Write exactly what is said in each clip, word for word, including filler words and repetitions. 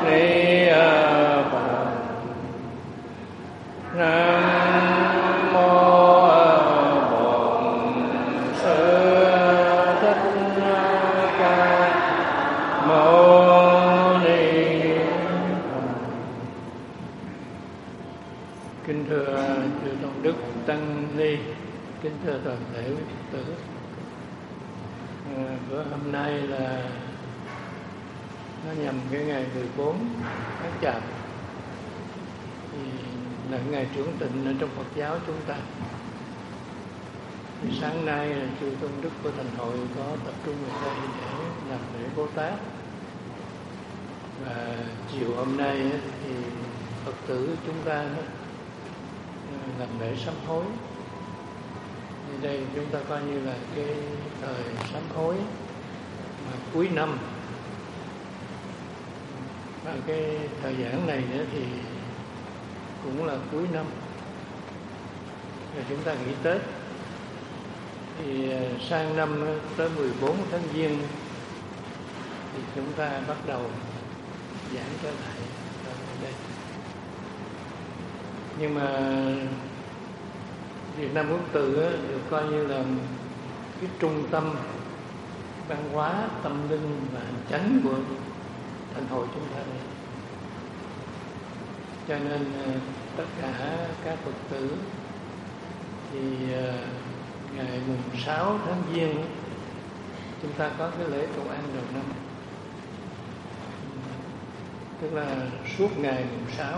Ni Phật. Nam mô Bổn Sư Thích Ca Mâu Ni Phật. Kính thưa chư tôn đức tăng ni, kính thưa toàn thể quý Phật tử. À, bữa hôm nay là nó nhằm cái ngày mười bốn tháng Chạp, thì là ngày trưởng tịnh ở trong Phật giáo chúng ta. Thì sáng nay là chư tôn đức của thành hội có tập trung ở đây để làm lễ Bồ Tát, và chiều hôm nay thì Phật tử chúng ta làm lễ sám hối. Thì đây chúng ta coi như là cái thời sám hối mà cuối năm, và cái thời gian này nữa thì cũng là cuối năm, rồi chúng ta nghỉ Tết. Thì sang năm tới mười bốn tháng Giêng thì chúng ta bắt đầu giảng trở lại ở đây. Nhưng mà Việt Nam Quốc Tự được coi như là cái trung tâm văn hóa, tâm linh và hành chánh của thành hội chúng ta này. Cho nên tất cả các Phật tử thì ngày mùng sáu tháng Giêng chúng ta có cái lễ cầu an đầu năm, tức là suốt ngày mùng sáu,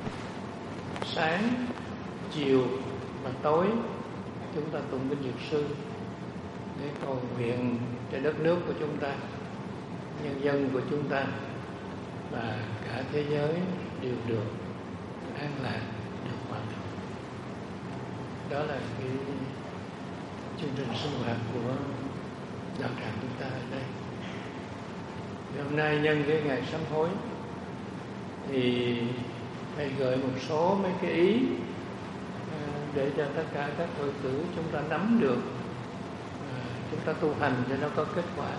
sáng, chiều và tối chúng ta tụng kinh Dược Sư để cầu nguyện cho đất nước của chúng ta, nhân dân của chúng ta và cả thế giới đều được an lạc, được hòa bình. Đó là cái chương trình sinh hoạt của đạo tràng chúng ta ở đây. Thì hôm nay nhân cái ngày sám hối thì thầy gợi một số mấy cái ý để cho tất cả các Phật tử chúng ta nắm được, chúng ta tu hành cho nó có kết quả.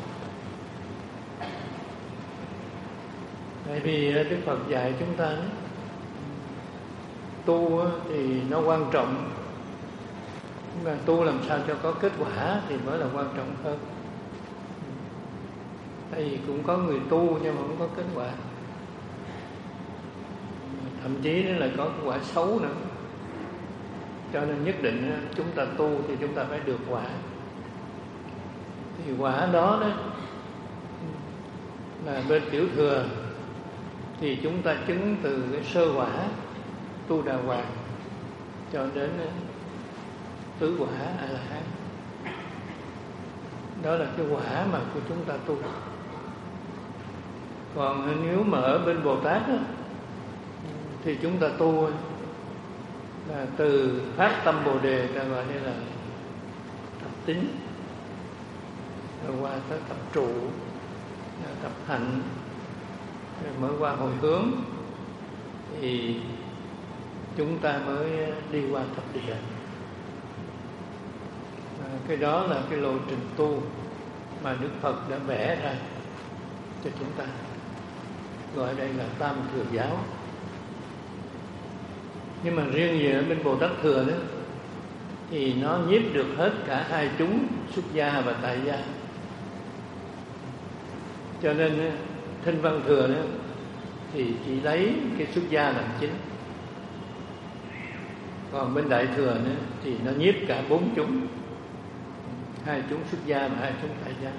Tại vì Đức Phật dạy chúng ta tu thì nó quan trọng, nhưng mà tu làm sao cho có kết quả thì mới là quan trọng hơn. Tại vì cũng có người tu nhưng mà không có kết quả, thậm chí nó là có kết quả xấu nữa. Cho nên nhất định chúng ta tu thì chúng ta phải được quả. Thì quả đó đó là bên tiểu thừa thì chúng ta chứng từ cái sơ quả tu đà hoàng cho đến tứ quả a la hán. Đó là cái quả mà của chúng ta tu. Còn nếu mà ở bên Bồ Tát á, thì chúng ta tu là từ phát tâm Bồ Đề, ta gọi như là tập tín, rồi qua tới tập trụ, tập hạnh, rồi mới qua hồi hướng, thì chúng ta mới đi qua thập địa. À, cái đó là cái lộ trình tu mà Đức Phật đã vẽ ra cho chúng ta, gọi đây là Tam Thừa Giáo. Nhưng mà riêng về bên Bồ Tát Thừa đó thì nó nhiếp được hết cả hai chúng, xuất gia và tại gia. Cho nên Thanh Văn Thừa đó thì chỉ lấy cái xuất gia làm chính. Còn bên Đại Thừa nữa thì nó nhiếp cả bốn chúng, hai chúng xuất gia và hai chúng tại gia.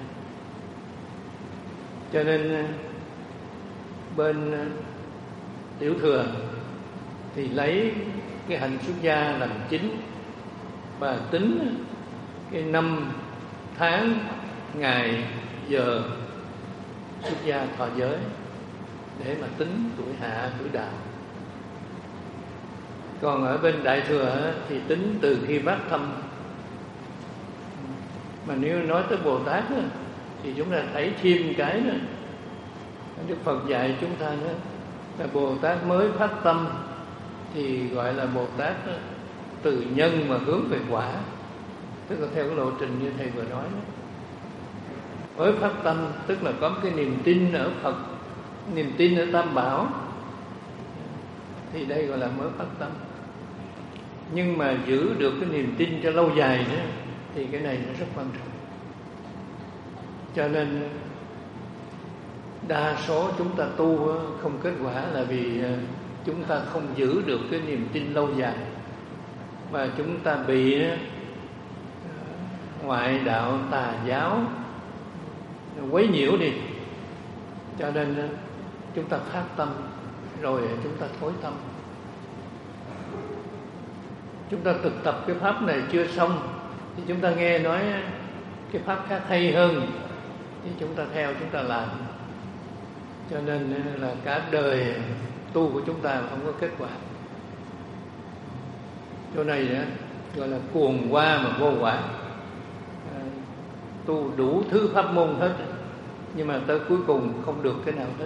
Cho nên bên Tiểu Thừa thì lấy cái hạnh xuất gia làm chính và tính cái năm tháng ngày giờ xuất gia thọ giới để mà tính tuổi hạ tuổi đạo. Còn ở bên Đại Thừa thì tính từ khi bát thâm. Mà nếu nói tới Bồ Tát thì chúng ta thấy thêm cái nữa. Đức Phật dạy chúng ta nữa là Bồ Tát mới phát tâm thì gọi là Bồ Tát từ nhân mà hướng về quả, tức là theo cái lộ trình như thầy vừa nói đó. Mới phát tâm tức là có cái niềm tin ở Phật niềm tin ở Tam Bảo, thì đây gọi là mới phát tâm. Nhưng mà giữ được cái niềm tin cho lâu dài nữa thì cái này nó rất quan trọng. Cho nên đa số chúng ta tu không kết quả là vì chúng ta không giữ được cái niềm tin lâu dài, và chúng ta bị ngoại đạo tà giáo quấy nhiễu đi. Cho nên chúng ta phát tâm rồi chúng ta thối tâm. Chúng ta thực tập cái pháp này chưa xong thì chúng ta nghe nói cái pháp khác hay hơn thì chúng ta theo, chúng ta làm. Cho nên là cả đời tu của chúng ta không có kết quả. Chỗ này đó, gọi là cuồng qua mà vô quả. À, tu đủ thứ pháp môn hết, nhưng mà tới cuối cùng không được cái nào hết.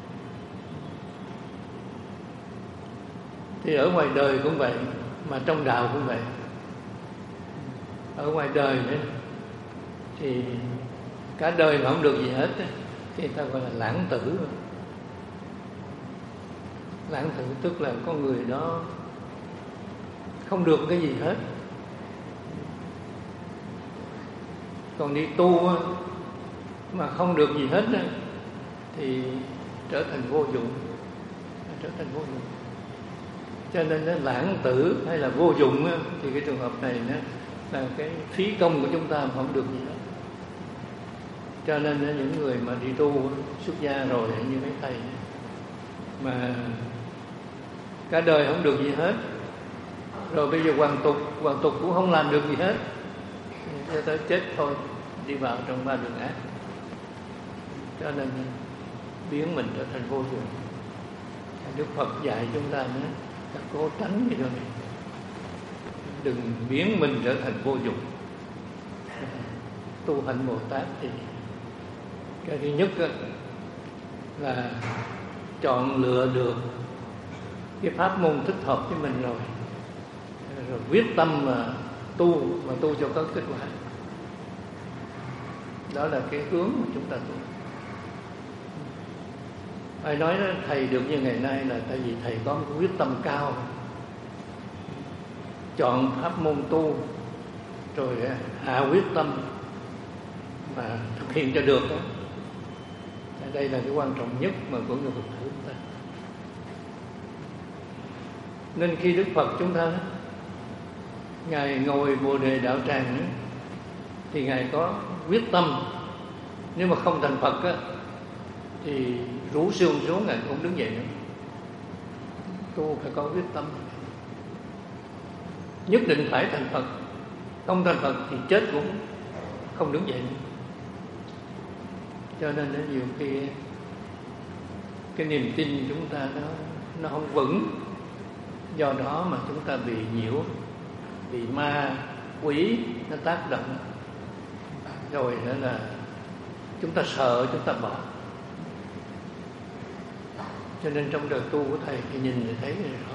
Thì ở ngoài đời cũng vậy, mà trong đạo cũng vậy. Ở ngoài đời nữa thì cả đời mà không được gì hết thì người ta gọi là lãng tử. Lãng tử tức là con người đó không được cái gì hết. Còn đi tu mà không được gì hết thì trở thành vô dụng, trở thành vô dụng. Cho nên nó lãng tử hay là vô dụng thì cái trường hợp này nó là cái phí công của chúng ta mà không được gì hết. Cho nên những người mà đi tu xuất gia rồi như mấy thầy mà cả đời không được gì hết, rồi bây giờ hoàn tục, hoàn tục cũng không làm được gì hết, cho tới chết thôi, đi vào trong ba đường ác. Cho nên biến mình trở thành vô dụng. Đức Phật dạy chúng ta nữa, ta cố tránh cái điều này, đừng biến mình trở thành vô dụng. Tu hành Bồ Tát thì cái thứ nhất là chọn lựa được cái pháp môn thích hợp với mình rồi, rồi quyết tâm mà tu, mà tu cho có kết quả. Đó là cái hướng mà chúng ta tu. Ai nói đó, thầy được như ngày nay là tại vì thầy có một quyết tâm cao, chọn pháp môn tu rồi hạ quyết tâm mà thực hiện cho được đó. Đây là cái quan trọng nhất mà của người Phật tử chúng ta. Nên khi Đức Phật chúng ta Ngài ngồi Bồ Đề Đạo Tràng thì Ngài có quyết tâm. Nếu mà không thành Phật á, thì rũ xương xuống Ngài không đứng dậy nữa. Tu phải có quyết tâm, nhất định phải thành Phật. Không thành Phật thì chết cũng không đứng dậy nữa. Cho nên nó nhiều khi cái niềm tin chúng ta nó nó không vững, do đó mà chúng ta bị nhiễu, bị ma quỷ nó tác động, rồi nữa là chúng ta sợ, chúng ta bỏ. Cho nên trong đời tu của thầy thì nhìn thì thấy rõ.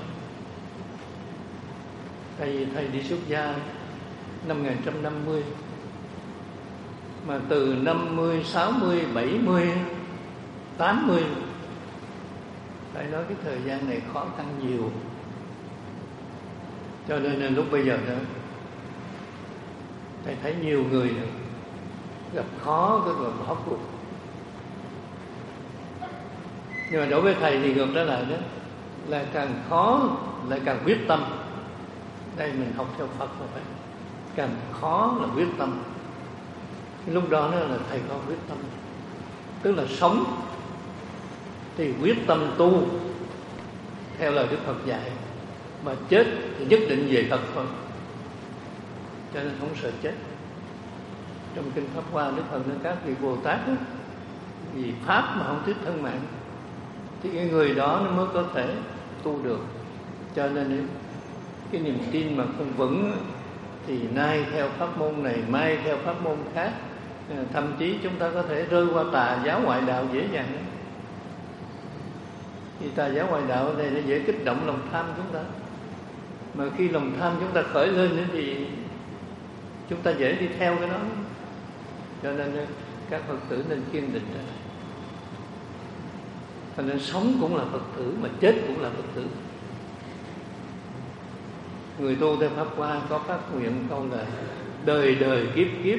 Tại vì thầy đi xuất gia năm một nghìn chín trăm năm mươi, mà từ năm mươi, sáu mươi, bảy mươi, tám mươi, phải nói cái thời gian này khó khăn nhiều. Cho nên là lúc bây giờ đó thầy thấy nhiều người gặp khó cái rồi bỏ cuộc. Nhưng mà đối với thầy thì ngược trở lại đó, là càng khó lại càng quyết tâm. Đây mình học theo Phật là phải càng khó là quyết tâm. Lúc đó nó là thầy có quyết tâm, tức là sống thì quyết tâm tu theo lời Đức Phật dạy, mà chết thì nhất định về Phật thôi. Cho nên không sợ chết. Trong kinh Pháp Hoa, Đức Phật nói các vị Bồ Tát đó, vì pháp mà không tiếc thân mạng thì cái người đó nó mới có thể tu được. Cho nên cái niềm tin mà không vững thì nay theo pháp môn này, mai theo pháp môn khác, thậm chí chúng ta có thể rơi qua tà giáo ngoại đạo dễ dàng đấy. Thì tà giáo ngoại đạo này nó dễ kích động lòng tham chúng ta, mà khi lòng tham chúng ta khởi lên nữa thì chúng ta dễ đi theo cái đó. Cho nên các Phật tử nên kiên định. Cho nên sống cũng là Phật tử, mà chết cũng là Phật tử. Người tu theo Pháp Hoa có phát nguyện câu là đời đời kiếp kiếp,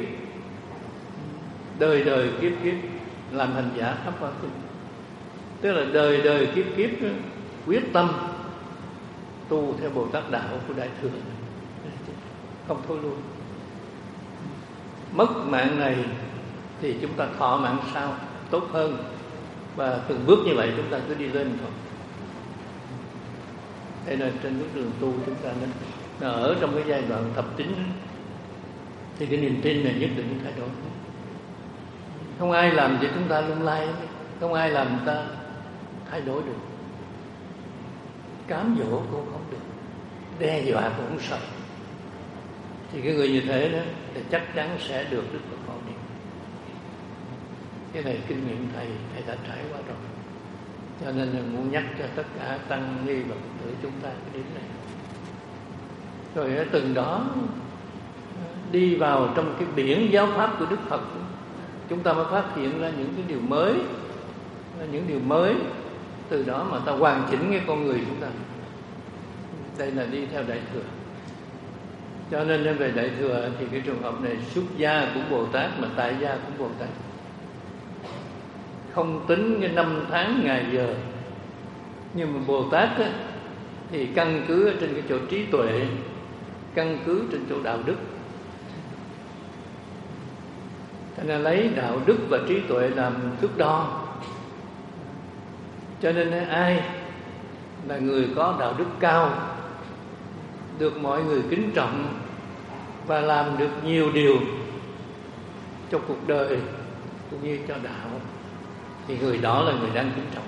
đời đời kiếp kiếp làm hành giả Pháp Hoa Kinh. Tức là đời đời kiếp kiếp quyết tâm tu theo Bồ Tát đạo của Đại Thừa, không thôi luôn. Mất mạng này thì chúng ta thọ mạng sau tốt hơn, và từng bước như vậy chúng ta cứ đi lên thôi. Thế nên trên bước đường tu chúng ta nên ở trong cái giai đoạn thập tín thì cái niềm tin này nhất định thay đổi. Không ai làm cho chúng ta lung lay, không ai làm chúng ta thay đổi được, cám dỗ cũng không được, đe dọa cũng không sợ. Thì cái người như thế đó thì chắc chắn sẽ được Đức Phật hộ niệm. Cái này kinh nghiệm thầy thầy đã trải qua rồi, cho nên là muốn nhắc cho tất cả tăng ni và Phật tử chúng ta cái điểm này. Rồi ở từng đó đi vào trong cái biển giáo pháp của Đức Phật, chúng ta mới phát hiện ra những cái điều mới, những điều mới. Từ đó mà ta hoàn chỉnh cái con người chúng ta. Đây là đi theo Đại Thừa. Cho nên về Đại Thừa thì cái trường hợp này xuất gia cũng Bồ Tát, mà tại gia cũng Bồ Tát. Không tính cái năm tháng ngày giờ, nhưng mà Bồ Tát á, thì căn cứ ở trên cái chỗ trí tuệ, căn cứ trên chỗ đạo đức. Cho nên lấy đạo đức và trí tuệ làm thước đo. Cho nên ai là người có đạo đức cao, được mọi người kính trọng và làm được nhiều điều cho cuộc đời cũng như cho đạo, thì người đó là người đang kính trọng.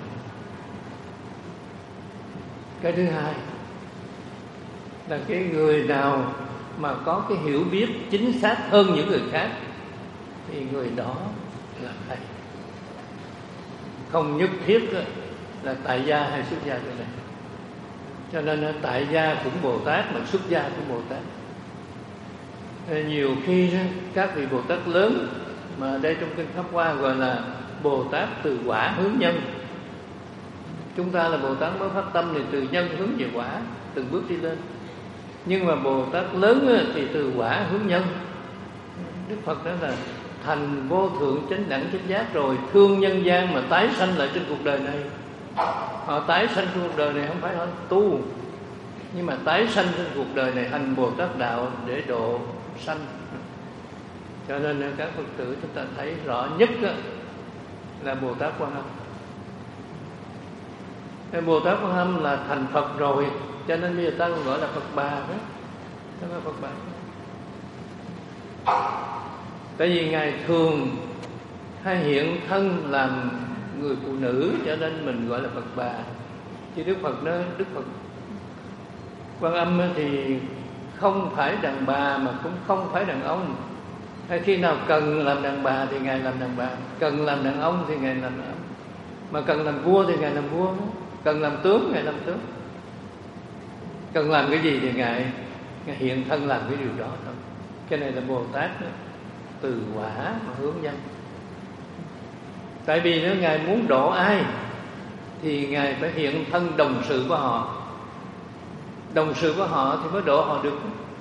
Cái thứ hai là cái người nào mà có cái hiểu biết chính xác hơn những người khác thì người đó là thầy. Không nhất thiết là tại gia hay xuất gia chỗ này. Cho nên tại gia cũng Bồ Tát, mà xuất gia cũng Bồ Tát. Nhiều khi các vị Bồ Tát lớn mà đây trong kinh Pháp Hoa gọi là Bồ Tát từ quả hướng nhân. Chúng ta là Bồ Tát mới phát tâm thì từ nhân hướng về quả, từng bước đi lên. Nhưng mà Bồ Tát lớn thì từ quả hướng nhân. Đức Phật nói là thành vô thượng chánh đẳng chánh giác rồi, thương nhân gian mà tái sanh lại trên cuộc đời này. Họ tái sanh trên cuộc đời này không phải họ tu, nhưng mà tái sanh trên cuộc đời này hành Bồ Tát đạo để độ sanh. Cho nên các Phật tử chúng ta thấy rõ nhất là Bồ Tát Quan Âm. Cái Bồ Tát Quan Âm là thành Phật rồi, cho nên bây giờ ta gọi là Phật Bà đó. Đó là Phật Bà. Tại vì Ngài thường hay hiện thân làm người phụ nữ, cho nên mình gọi là Phật Bà. Chứ Đức Phật nói, Đức Phật Quan Âm thì không phải đàn bà mà cũng không phải đàn ông. Hay khi nào cần làm đàn bà thì Ngài làm đàn bà, cần làm đàn ông thì Ngài làm đàn ông, mà cần làm vua thì Ngài làm vua, cần làm tướng Ngài làm tướng. Cần làm cái gì thì Ngài, Ngài hiện thân làm cái điều đó thôi. Cái này là Bồ Tát đó, từ quả mà hướng nhân. Tại vì nếu Ngài muốn độ ai thì Ngài phải hiện thân đồng sự của họ. Đồng sự của họ thì mới độ họ được,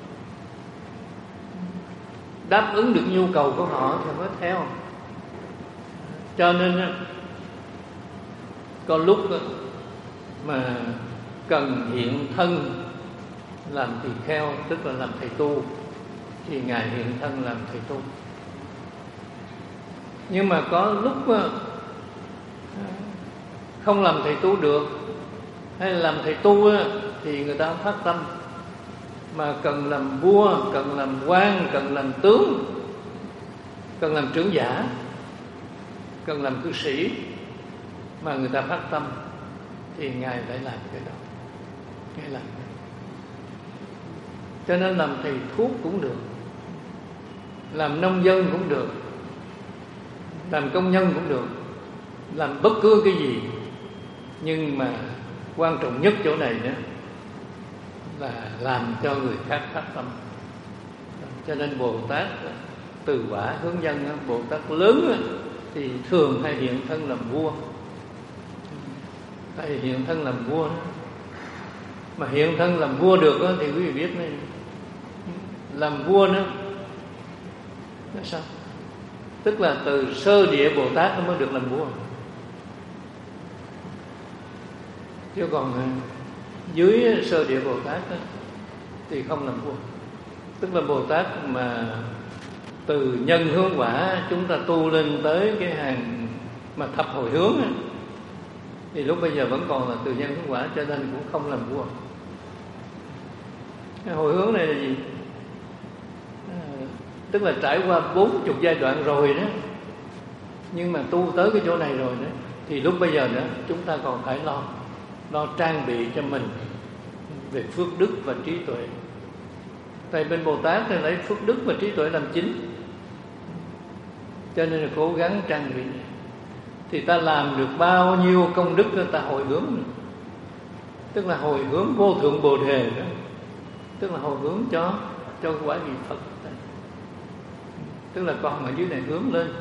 đáp ứng được nhu cầu của họ thì mới theo. Cho nên có lúc mà cần hiện thân làm tỳ kheo, tức là làm thầy tu, thì Ngài hiện thân làm thầy tu. Nhưng mà có lúc không làm thầy tu được, hay là làm thầy tu thì người ta không phát tâm, mà cần làm vua, cần làm quan, cần làm tướng, cần làm trưởng giả, cần làm cư sĩ, mà người ta phát tâm thì Ngài phải làm cái đó. Ngài làm. Cho nên làm thầy thuốc cũng được, làm nông dân cũng được, làm công nhân cũng được, làm bất cứ cái gì. Nhưng mà quan trọng nhất chỗ này nữa là làm cho người khác phát tâm. Cho nên Bồ Tát từ quả hướng nhân, Bồ Tát lớn thì thường hay hiện thân làm vua. tại vì hiện thân làm vua đó. Mà hiện thân làm vua được đó, thì quý vị biết này, làm vua nữa là sao? Tức là từ sơ địa Bồ Tát nó mới được làm vua, chứ còn dưới sơ địa Bồ Tát đó, thì không làm vua. Tức là Bồ Tát mà từ nhân hướng quả chúng ta tu lên tới cái hàng mà thập hồi hướng đó, thì lúc bây giờ vẫn còn là từ nhân hướng quả, cho nên cũng không làm vua. Cái hồi hướng này là gì? À, tức là trải qua bốn chục giai đoạn rồi đó, nhưng mà tu tới cái chỗ này rồi đó, thì lúc bây giờ nữa chúng ta còn phải lo lo trang bị cho mình về phước đức và trí tuệ. Tại bên Bồ Tát thì lấy phước đức và trí tuệ làm chính, cho nên là cố gắng trang bị. Thì ta làm được bao nhiêu công đức ta hồi hướng nữa. Tức là hồi hướng vô thượng Bồ Đề đó. Tức là hồi hướng cho cho quả vị Phật. Tức là còn ở dưới này hướng lên.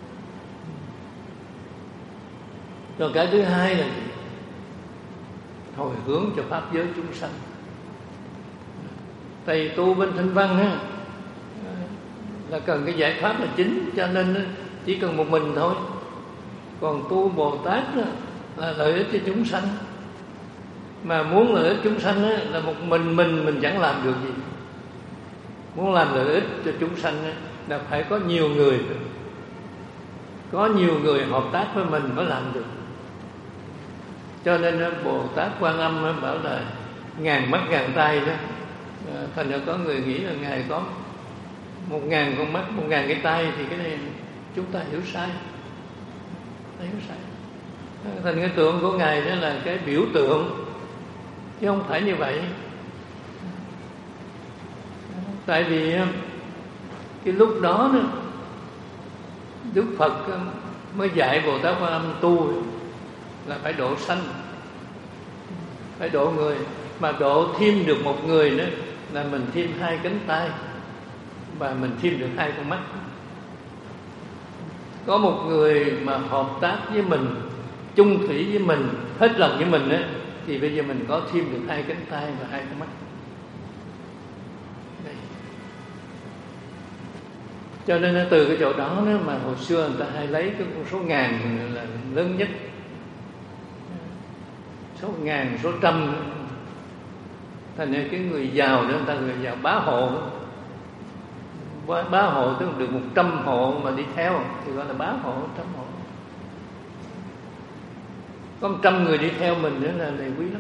Rồi cái thứ hai là hồi hướng cho pháp giới chúng sanh. Thầy tu bên Thanh Văn á, là cần cái giải pháp là chính, cho nên chỉ cần một mình thôi. Còn tu Bồ Tát đó, là lợi ích cho chúng sanh. Mà muốn lợi ích chúng sanh á, là một mình mình mình chẳng làm được gì. Muốn làm lợi ích cho chúng sanh á, là phải có nhiều người, có nhiều người hợp tác với mình mới làm được. Cho nên Bồ Tát Quan Âm bảo là ngàn mắt ngàn tay đó. Thành ra có người nghĩ là Ngài có một ngàn con mắt, một ngàn cái tay, thì cái này chúng ta hiểu sai. Hiểu sai. Thành cái tượng của Ngài đó là cái biểu tượng, chứ không phải như vậy. Tại vì cái lúc đó, đó Đức Phật mới dạy Bồ Tát Quan Âm tu là phải độ sanh, phải độ người. Mà độ thêm được một người nữa là mình thêm hai cánh tay, và mình thêm được hai con mắt. Có một người mà hợp tác với mình, chung thủy với mình, hết lòng với mình á, thì bây giờ mình có thêm được hai cánh tay và hai con mắt. Đây. Cho nên từ cái chỗ đó, đó mà hồi xưa người ta hay lấy cái con số ngàn là lớn nhất, số ngàn, số trăm. Thành ra cái người giàu đó, người ta người giàu bá hộ, bá hộ tức là được một trăm hộ mà đi theo thì gọi là bá hộ, trăm hộ. Có một trăm người đi theo mình nữa là này quý lắm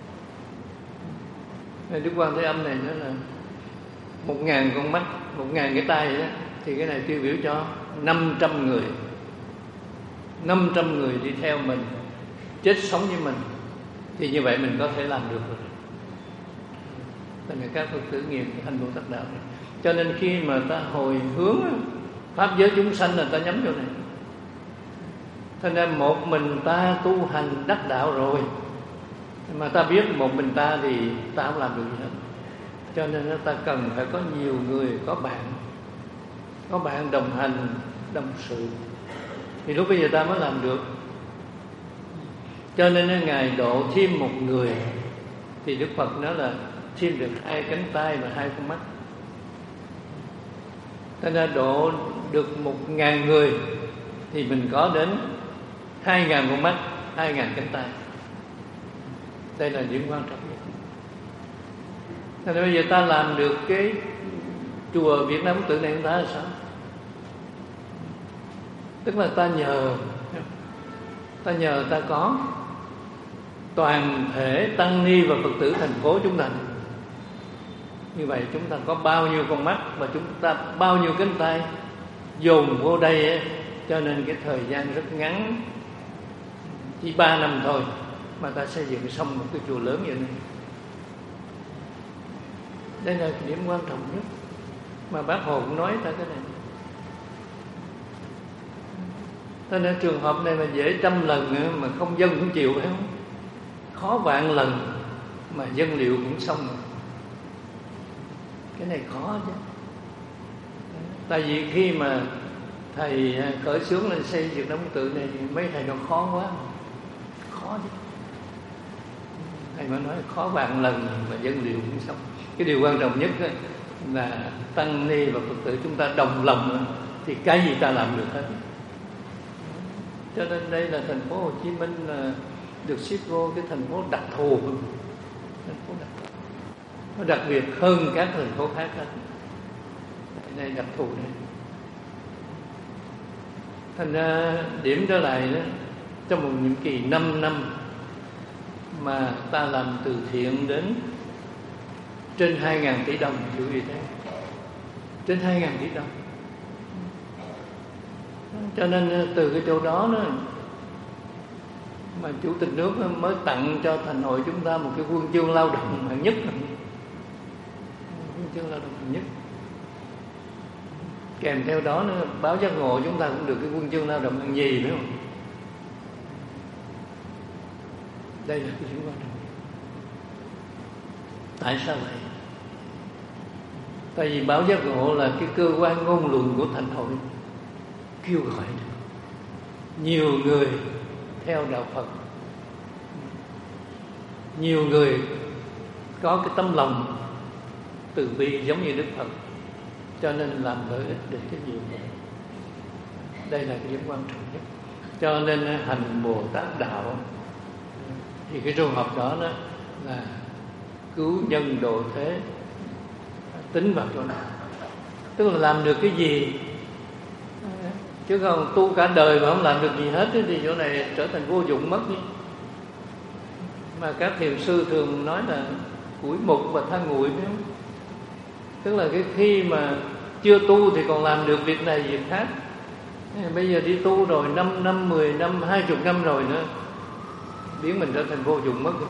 rồi. Đức Quan Thế Âm này nữa là một ngàn con mắt, một ngàn cái tay đó, thì cái này tiêu biểu cho năm trăm người, năm trăm người đi theo mình, chết sống với mình, thì như vậy mình có thể làm được rồi. Thành các Phật tử nghiệp thành Bồ Tát đạo này. Cho nên khi mà ta hồi hướng pháp giới chúng sanh là ta nhắm chỗ này. Thành ra một mình ta tu hành đắc đạo rồi, mà ta biết một mình ta thì ta không làm được gì hết. Cho nên ta cần phải có nhiều người, có bạn, có bạn đồng hành, đồng sự, thì lúc bây giờ ta mới làm được. Cho nên Ngài độ thêm một người, thì Đức Phật nói là thêm được hai cánh tay và hai con mắt. Thành ra độ được một ngàn người thì mình có đến hai ngàn con mắt, hai ngàn cánh tay. Đây là điểm quan trọng nhất. Thành ra bây giờ ta làm được cái chùa Việt Nam Quốc Tự này, ta là sao? Tức là ta nhờ Ta nhờ ta có toàn thể tăng ni và Phật tử thành phố chúng ta. Như vậy chúng ta có bao nhiêu con mắt và chúng ta bao nhiêu cánh tay dồn vô đây ấy, cho nên cái thời gian rất ngắn, chỉ ba năm thôi mà ta xây dựng xong một cái chùa lớn vậy này. Đây là cái điểm quan trọng nhất mà Bác Hồ cũng nói ta cái này. Cho nên trường hợp này mà dễ trăm lần mà không dân cũng chịu, phải không? Khó vạn lần mà dân liệu cũng xong rồi. Cái này khó chứ. Tại vì khi mà thầy khởi xướng lên xây Việt Nam Quốc Tự này, mấy thầy nó khó quá, khó chứ. mới nói khó vạn lần mà dân liệu cũng xong. Cái điều quan trọng nhất là tăng ni và Phật tử chúng ta đồng lòng thì cái gì ta làm được hết. Cho nên đây là thành phố Hồ Chí Minh là được xếp vô cái thành phố đặc thù, thành phố đặc thù. Nó đặc biệt hơn các thành phố khác hết. Cái này đặc thù này. Thành ra điểm trở lại đó, trong một nhiệm kỳ năm năm mà ta làm từ thiện đến trên hai ngàn tỷ đồng, chịu gì thế? Trên hai ngàn tỷ đồng. Cho nên từ cái chỗ đó đó mà Chủ tịch nước mới tặng cho Thành Hội chúng ta một cái huân chương lao động hạng nhất. Huân chương lao động hạng nhất. Kèm theo đó nữa, báo Giác Ngộ chúng ta cũng được cái huân chương lao động hạng nhì nữa. Đây là cái điểm quan trọng. Tại sao vậy? Tại vì báo Giác Ngộ là cái cơ quan ngôn luận của Thành Hội, kêu gọi nhiều người theo đạo Phật, nhiều người có cái tấm lòng từ bi giống như Đức Phật, cho nên làm lợi ích được cái nhiều người. Đây là cái điểm quan trọng nhất. Cho nên hành Bồ Tát đạo thì cái trường hợp đó, đó là cứu nhân độ thế, tính vào chỗ nào, tức là làm được cái gì. Chứ còn tu cả đời mà không làm được gì hết thì chỗ này trở thành vô dụng mất. Mà các thiền sư thường nói là củi mục và than nguội, phải không? Tức là cái khi mà chưa tu thì còn làm được việc này việc khác. Bây giờ đi tu rồi năm năm, mười năm, hai chục năm rồi nữa, biến mình trở thành vô dụng mất.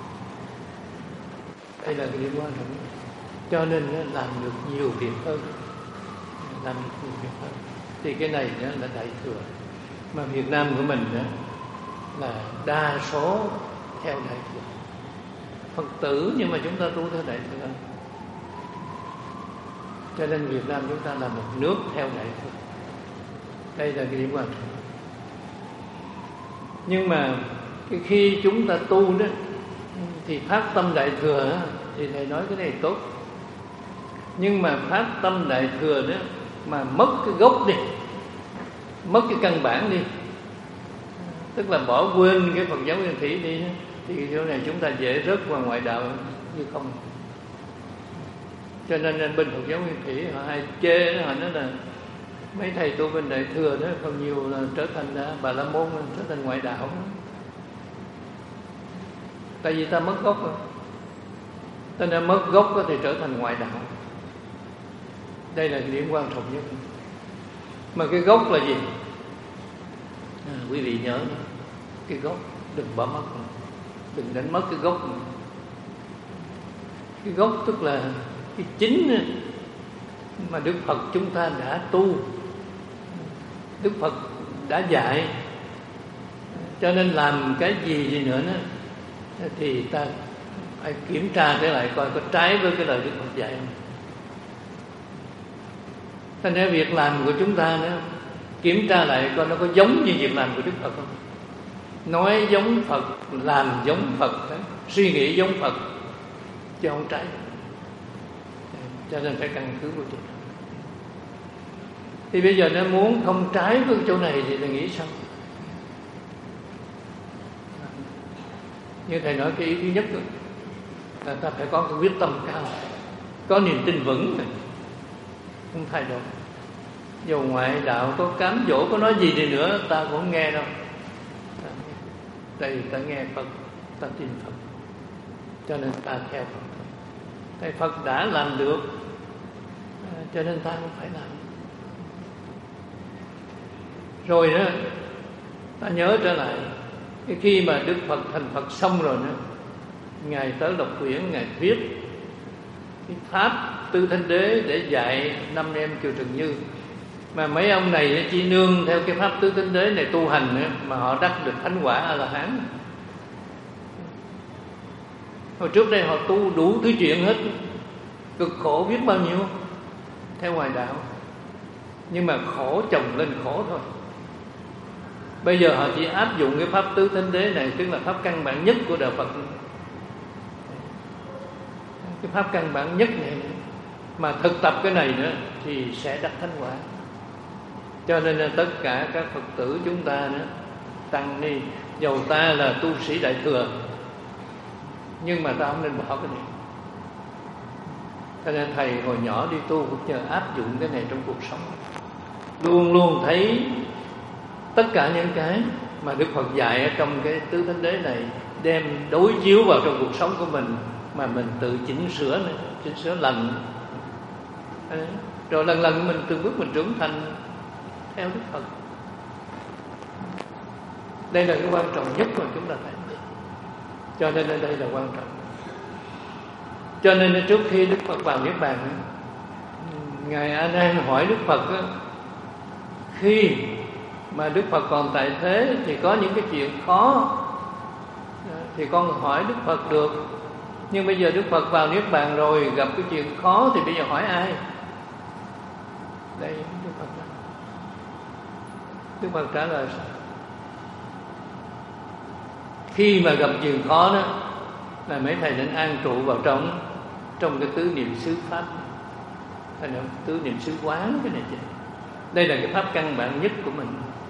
Đây là cái điểm quan trọng. Cho nên làm được nhiều việc hơn, làm được nhiều việc hơn. Thì cái này là Đại Thừa. Mà Việt Nam của mình là đa số theo Đại Thừa, Phật tử, nhưng mà chúng ta tu theo Đại Thừa. Cho nên Việt Nam chúng ta là một nước theo Đại Thừa. Đây là cái điểm quan trọng. Nhưng mà cái khi chúng ta tu đó thì phát tâm Đại Thừa thì thầy nói cái này tốt. Nhưng mà phát tâm Đại Thừa đó mà mất cái gốc đi, mất cái căn bản đi, tức là bỏ quên cái Phật giáo Nguyên Thủy đi, thì chỗ này chúng ta dễ rớt vào ngoại đạo như không. Cho nên bên Phật giáo Nguyên Thủy họ hay chê, họ nói là mấy thầy tu bên Đại Thừa đó còn nhiều là trở thành Bà La Môn, trở thành ngoại đạo. Tại vì ta mất gốc rồi, ta đã mất gốc thì trở thành ngoại đạo. Đây là cái điểm quan trọng nhất. Mà cái gốc là gì? À, quý vị nhớ cái gốc, đừng bỏ mất, đừng đánh mất cái gốc. Cái gốc tức là cái chính mà Đức Phật chúng ta đã tu, Đức Phật đã dạy. Cho nên làm cái gì gì nữa đó, thì ta phải kiểm tra trở lại coi có trái với cái lời Đức Phật dạy không. Thành ra việc làm của chúng ta nữa, kiểm tra lại coi nó có giống như việc làm của Đức Phật không. Nói giống Phật, làm giống Phật, suy nghĩ giống Phật, chứ không trái. Cho nên phải căn cứ vào chỗ đó. Thì bây giờ nó muốn không trái với chỗ này thì thầy nghĩ sao? Như thầy nói, cái ý thứ nhất là ta phải có cái quyết tâm cao, có niềm tin vững, không thay đổi. Dù ngoại đạo có cám dỗ, có nói gì đi nữa ta cũng không nghe đâu. Tại vì ta nghe Phật, ta tin Phật, cho nên ta theo Phật. Thầy Phật đã làm được, cho nên ta cũng phải làm. Rồi đó, ta nhớ trở lại cái khi mà Đức Phật thành Phật xong rồi nữa, Ngài tới đọc quyển, Ngài viết cái pháp Tư Thanh Đế để dạy năm em Kiều Trần Như. Mà mấy ông này chỉ nương theo cái pháp Tư Thanh Đế này tu hành nữa, mà họ đắc được thánh quả A-la-hán. Hồi trước đây họ tu đủ thứ chuyện hết, cực khổ biết bao nhiêu theo ngoài đạo, nhưng mà khổ chồng lên khổ thôi. Bây giờ họ chỉ áp dụng cái pháp Tứ Thánh Đế này, tức là pháp căn bản nhất của đạo Phật, cái pháp căn bản nhất này nữa. Mà thực tập cái này nữa thì sẽ đắc thánh quả. Cho nên là tất cả các Phật tử chúng ta nữa, tăng ni, dầu ta là tu sĩ đại thừa, nhưng mà ta không nên bỏ cái này. Cho nên thầy hồi nhỏ đi tu cũng nhờ áp dụng cái này trong cuộc sống, luôn luôn thấy tất cả những cái mà Đức Phật dạy ở trong cái tứ thánh đế này đem đối chiếu vào trong cuộc sống của mình, mà mình tự chỉnh sửa nữa, chỉnh sửa lần. Đấy. Rồi lần lần mình từng bước mình trưởng thành theo Đức Phật. Đây là cái quan trọng nhất mà chúng ta thấy. Cho nên đây là quan trọng. Cho nên trước khi Đức Phật vào Niết Bàn, Ngài A Nan hỏi Đức Phật, khi mà Đức Phật còn tại thế thì có những cái chuyện khó thì con hỏi Đức Phật được, nhưng bây giờ Đức Phật vào Niết Bàn rồi, gặp cái chuyện khó thì bây giờ hỏi ai? Đây Đức Phật nói. Đức Phật trả lời sao? Khi mà gặp chuyện khó đó là mấy thầy đến an trụ vào trong trong cái tứ niệm xứ pháp, hay là tứ niệm xứ quán cái này chứ. Đây là cái pháp căn bản nhất của mình.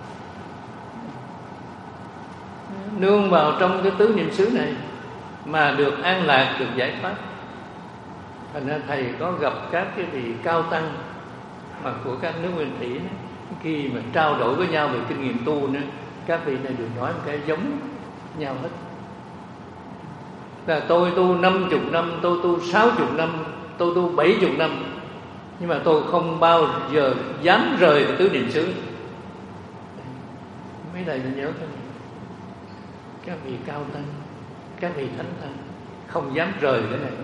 Nương vào trong cái tứ niệm xứ này mà được an lạc, được giải thoát. Thành ra thầy có gặp các cái vị cao tăng mà của các nước nguyên thủy đó, khi mà trao đổi với nhau về kinh nghiệm tu nữa, các vị này đều nói một cái giống nhau hết. Là tôi tu năm chục năm, tôi tu sáu chục năm, tôi tu bảy chục năm, nhưng mà tôi không bao giờ dám rời cái tứ niệm xứ. Mấy thầy nhớ cái này. Các vị cao tăng, các vị thánh tăng không dám rời cái này,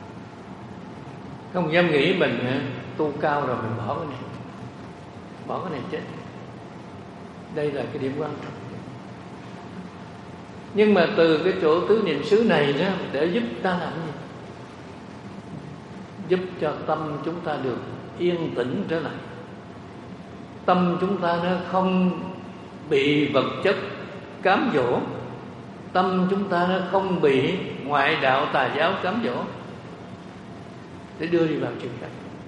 không dám nghĩ mình tu cao rồi mình bỏ cái này, bỏ cái này chết. Đây là cái điểm quan trọng. Nhưng mà từ cái chỗ tứ niệm xứ này đó, để giúp ta làm gì? Giúp cho tâm chúng ta được yên tĩnh trở lại, tâm chúng ta nó không bị vật chất cám dỗ, tâm chúng ta nó không bị ngoại đạo tà giáo cám dỗ để đưa đi vào trường cảnh.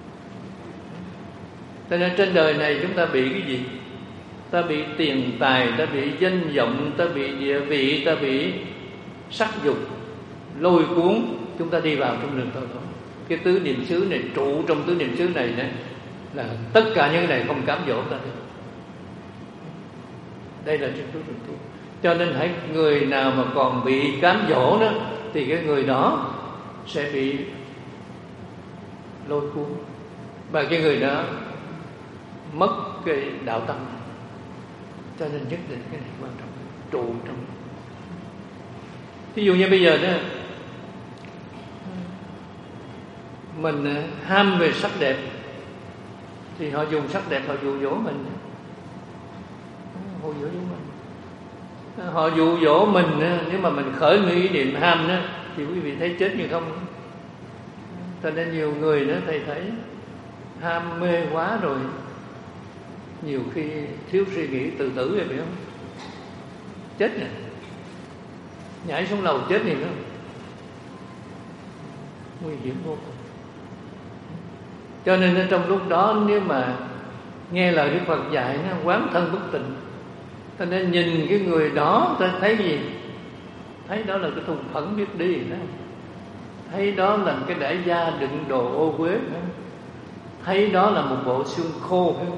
Cho nên trên đời này chúng ta bị cái gì? Ta bị tiền tài, ta bị danh vọng, ta bị địa vị, ta bị sắc dục lôi cuốn chúng ta đi vào trong đường tội lỗi. Cái tứ niệm xứ này, trụ trong tứ niệm xứ này đó, là tất cả những cái này không cám dỗ ta được. Đây là trên tứ niệm tu. Cho nên hãy người nào mà còn bị cám dỗ đó thì cái người đó sẽ bị lôi cuốn, và cái người đó mất cái đạo tâm. Cho nên nhất định cái này quan trọng, trụ trong. Ví dụ như bây giờ đó, mình ham về sắc đẹp thì họ dùng sắc đẹp họ dụ dỗ mình, họ dụ dỗ mình, họ dụ dỗ mình. Nếu mà mình khởi nghĩ niệm ham đó thì quý vị thấy chết như không. Cho nên nhiều người đó thầy thấy ham mê quá rồi, nhiều khi thiếu suy nghĩ tự tử rồi, phải không? Chết nè, nhảy xuống lầu chết thì nó nguy hiểm vô cùng. Cho nên trong lúc đó nếu mà nghe lời Đức Phật dạy nó quán thân bất tịnh, cho nên nhìn cái người đó ta thấy gì? Thấy đó là cái thùng phẫn biết đi đó. Thấy đó là cái đại gia đựng đồ ô uế đó. Thấy đó là một bộ xương khô đó.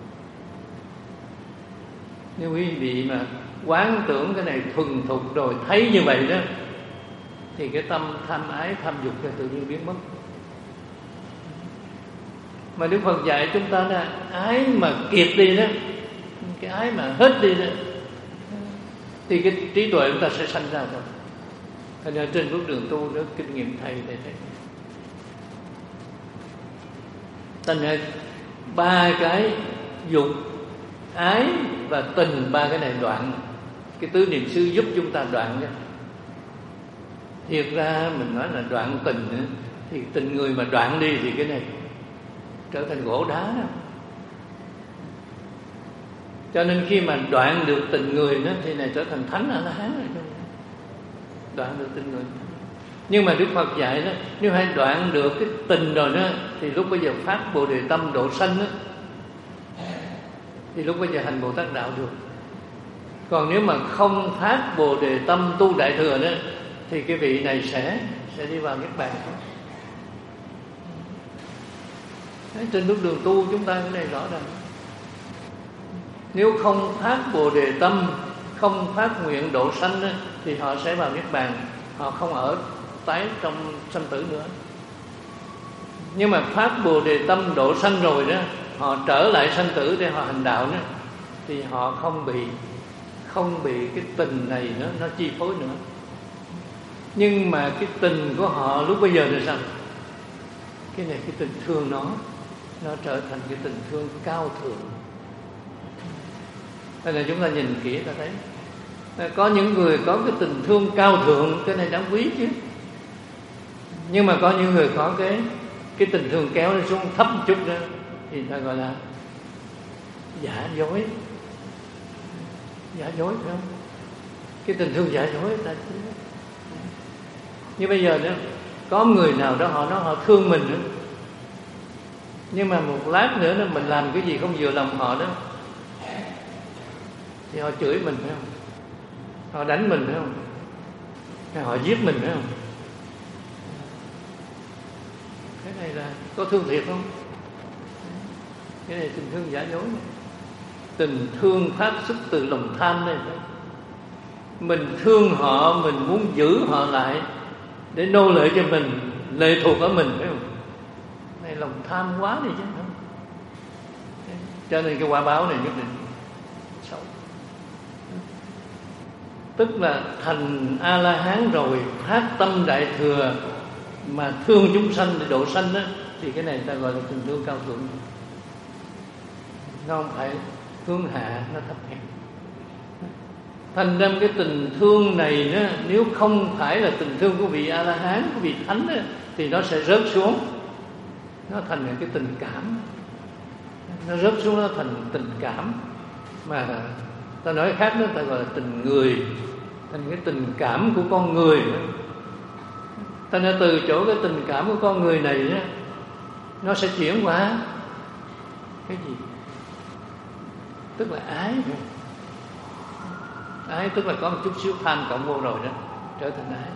Nếu quý vị mà quán tưởng cái này thuần thục rồi thấy như vậy đó, thì cái tâm tham ái tham dục sẽ tự nhiên biến mất. Mà Đức Phật dạy chúng ta là ái mà kiệt đi đó, cái ái mà hết đi đó, thì cái trí tuệ chúng ta sẽ sanh ra rồi. Thành ra trên bước đường tu đó, kinh nghiệm thầy thầy thấy. Thành ra ba cái dục, ái và tình, ba cái này đoạn, cái tứ niệm xứ giúp chúng ta đoạn đó. Thiệt ra mình nói là đoạn tình nữa, thì tình người mà đoạn đi thì cái này trở thành gỗ đá đó. Cho nên khi mà đoạn được tình người đó thì này trở thành thánh A La Hán rồi. Đoạn được tình người. Nhưng mà Đức Phật dạy đó, nếu hay đoạn được cái tình rồi đó, thì lúc bây giờ phát Bồ Đề tâm độ sanh đó, thì lúc bây giờ hành Bồ Tát đạo được. Còn nếu mà không phát Bồ Đề tâm tu Đại Thừa đó, thì cái vị này sẽ sẽ đi vào Niết Bàn. Đấy, trên bước đường tu chúng ta cái này rõ ràng. Nếu không phát Bồ Đề tâm, không phát nguyện độ sanh đó, thì họ sẽ vào Niết Bàn, họ không ở tái trong sanh tử nữa. Nhưng mà phát Bồ Đề tâm độ sanh rồi đó, họ trở lại sanh tử để họ hành đạo đó, thì họ không bị không bị cái tình này nó nó chi phối nữa. Nhưng mà cái tình của họ lúc bây giờ là sao? Cái này cái tình thương nó nó trở thành cái tình thương cao thượng. Đây là chúng ta nhìn kỹ ta thấy có những người có cái tình thương cao thượng, cái này đáng quý chứ. Nhưng mà có những người có cái cái tình thương kéo nó xuống thấp một chút đó, thì ta gọi là giả dối. Giả dối phải không? Cái tình thương giả dối ta chứ. Như bây giờ đó, có người nào đó họ nói họ thương mình nữa, nhưng mà một lát nữa đó, mình làm cái gì không vừa lòng họ đó, thì họ chửi mình phải không? Họ đánh mình phải không? Hay họ giết mình phải không? Cái này là có thương thiệt không? Cái này tình thương giả dối. Tình thương phát xuất từ lòng tham này. Mình thương họ, mình muốn giữ họ lại để nô lệ cho mình, lệ thuộc ở mình phải không? Này lòng tham quá đi chứ không? Cho nên cái quả báo này nhất định xấu. Tức là thành A-la-hán rồi, phát tâm Đại Thừa mà thương chúng sanh để độ sanh đó, thì cái này ta gọi là tình thương cao thượng. Nó không phải hướng hạ, nó thấp hèn. Thành ra cái tình thương này đó, nếu không phải là tình thương của vị A-la-hán, của vị thánh đó, thì nó sẽ rớt xuống, nó thành cái tình cảm. Nó rớt xuống, nó thành tình cảm. Mà ta nói khác đó, ta gọi là tình người, thành cái tình cảm của con người. Ta nói từ chỗ cái tình cảm của con người này đó, nó sẽ chuyển qua cái gì? Tức là ái. Ái tức là có một chút xíu tham cộng vô rồi đó, trở thành ái.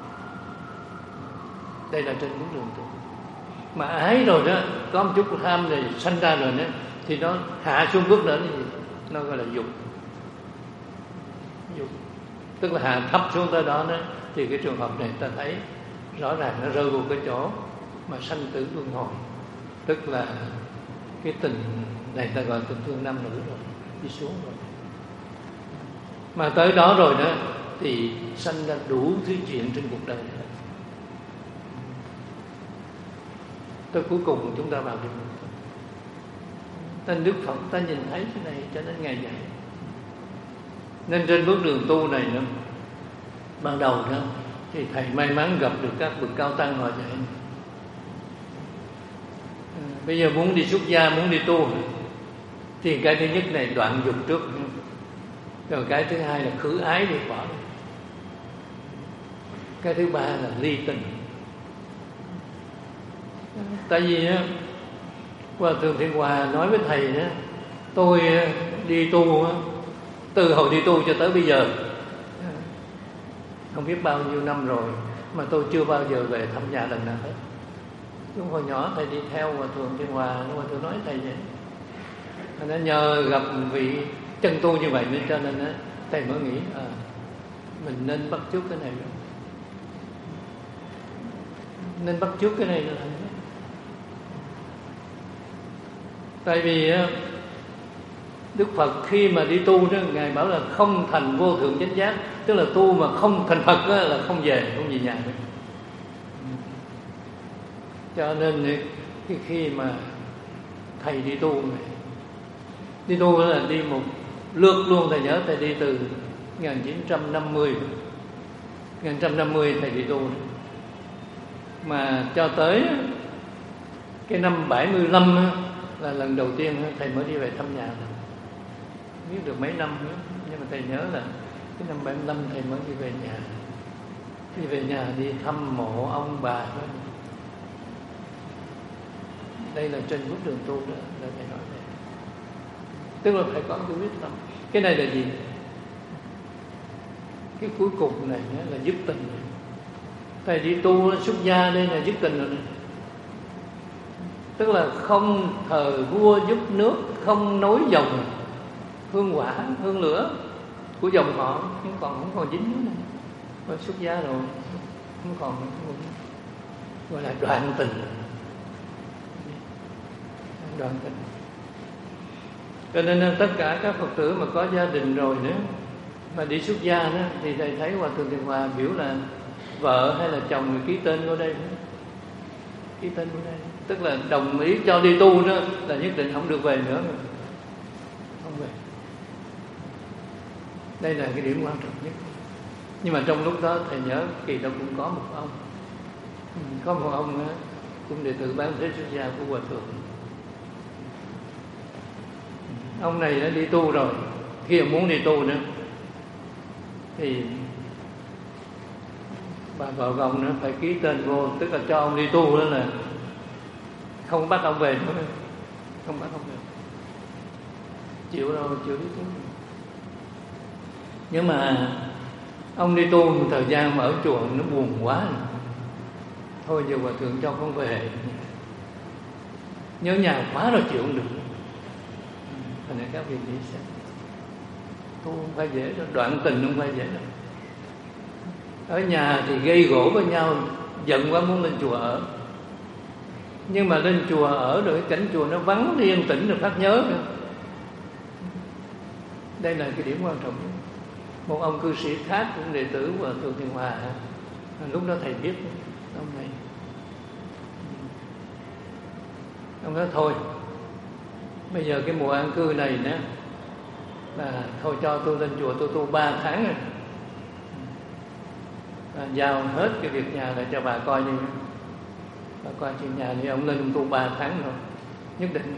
Đây là trên bốn đường tu. Mà ái rồi đó, có một chút tham này sanh ra rồi đó, thì nó hạ xuống bước nữa thì nó gọi là dục. Dục tức là hạ thấp xuống tới đó đó, thì cái trường hợp này ta thấy rõ ràng nó rơi vào cái chỗ mà sanh tử luân hồi. Tức là cái tình này ta gọi tình thương nam nữ rồi, đi xuống rồi. Mà tới đó rồi đó thì sanh ra đủ thứ chuyện trên cuộc đời này. Tới cuối cùng chúng ta vào được. Tên Đức Phật ta nhìn thấy cái này cho nên Ngài dạy. Nên trên bước đường tu này đó, ban đầu đó thì thầy may mắn gặp được các bậc cao tăng họ dạy. À, bây giờ muốn đi xuất gia, muốn đi tu, thì cái thứ nhất này đoạn dục trước, rồi cái thứ hai là khử ái đi bỏ, cái thứ ba là ly tình. Tại vì á, Hòa Thượng Thiện Hòa nói với thầy đó, tôi đi tu từ hồi đi tu cho tới bây giờ không biết bao nhiêu năm rồi, mà tôi chưa bao giờ về thăm nhà lần nào hết. Lúc hồi nhỏ thầy đi theo Hòa Thượng Thiện Hòa, Hòa Thượng nói thầy vậy. Nó nhờ gặp vị chân tu như vậy nên cho nên á, thầy mới nghĩ à, mình nên bắt chước cái này rồi. Nên bắt chước cái này là tại vì Đức Phật khi mà đi tu đó, Ngài bảo là không thành vô thượng chánh giác, tức là tu mà không thành Phật đó, là không về, không về nhà nữa. Cho nên khi, khi mà thầy đi tu này, đi tu là đi một lượt luôn. Thầy nhớ thầy đi từ một nghìn chín trăm năm mươi một nghìn chín trăm năm mươi thầy đi tu, mà cho tới cái năm bảy mươi lăm là lần đầu tiên thầy mới đi về thăm nhà. Biết được mấy năm nữa, nhưng mà thầy nhớ là cái năm bảy mươi lăm thầy mới đi về nhà. Khi về nhà đi thăm mộ ông bà đó. Đây là trên bước đường tu đó, là thầy nói đây. Tức là phải có cái quyết tâm. Cái này là gì? Cái cuối cùng này là dứt tình. Thầy đi tu xuất gia đây là dứt tình rồi này. Tức là không thờ vua giúp nước, không nối dòng hương hỏa, hương lửa của dòng họ, nhưng còn không còn dính nữa này. Có xuất gia rồi, không còn, gọi là đoạn tình. Đoạn tình. Cho nên tất cả các Phật tử mà có gia đình rồi nữa mà đi xuất gia đó, thì thầy thấy Hòa Thượng Thiện Hòa biểu là vợ hay là chồng người ký tên vô đây, ký tên vô đây, tức là đồng ý cho đi tu đó là nhất định không được về nữa, không về. Đây là cái điểm quan trọng nhất. Nhưng mà trong lúc đó thầy nhớ kỳ đó cũng có một ông, có một ông đó, cũng đệ tử Bán Thế xuất gia của Hòa Thượng. Ông này đã đi tu rồi, khi mà muốn đi tu nữa thì bà vợ ông nữa phải ký tên vô, tức là cho ông đi tu đó, là không bắt ông về nữa, không bắt ông về, chịu đâu, chịu đi tu. Nhưng mà ông đi tu một thời gian mà ở chùa nó buồn quá rồi. Thôi giờ Hòa Thượng cho con về, nhớ nhà quá rồi chịu không được. Thành ra các vị nghĩ xem, tu không phải dễ đâu, đoạn tình không phải dễ đâu. Ở nhà thì gây gỗ với nhau, giận quá muốn lên chùa ở. Nhưng mà lên chùa ở rồi cái cảnh chùa nó vắng yên tĩnh rồi phát nhớ nữa. Đây là cái điểm quan trọng. Một ông cư sĩ khác cũng đệ tử của Thượng Thiện Hòa, lúc đó thầy biết ông này, ông nói thôi bây giờ cái mùa an cư này nữa là thôi cho tôi lên chùa tôi tu ba tháng rồi, à, giao hết cái việc nhà lại cho bà coi đi, bà coi chuyện nhà thì ông lên ông tu ba tháng rồi nhất định.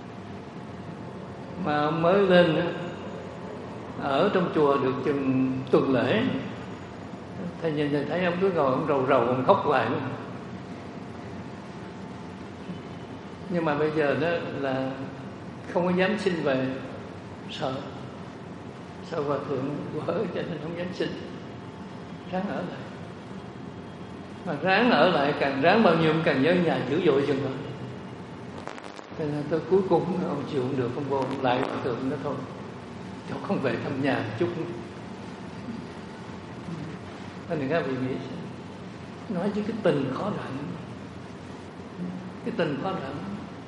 Mà ông mới lên nữa, ở trong chùa được chừng tuần lễ, thầy nhìn thầy thấy ông cứ ngồi ông rầu rầu ông khóc hoài luôn. Nhưng mà bây giờ đó là không có dám xin về, sợ sợ Hòa Thượng quở cho nên không dám xin, ráng ở lại. Mà ráng ở lại, càng ráng bao nhiêu càng nhớ nhà dữ dội chừng đó. Thế nên tôi cuối cùng ông chịu không được, không vô lại Hòa Thượng đó thôi, cháu không về thăm nhà một chút. Nên các vị nghĩ nói chứ cái tình khó đoạn, cái tình khó đoạn.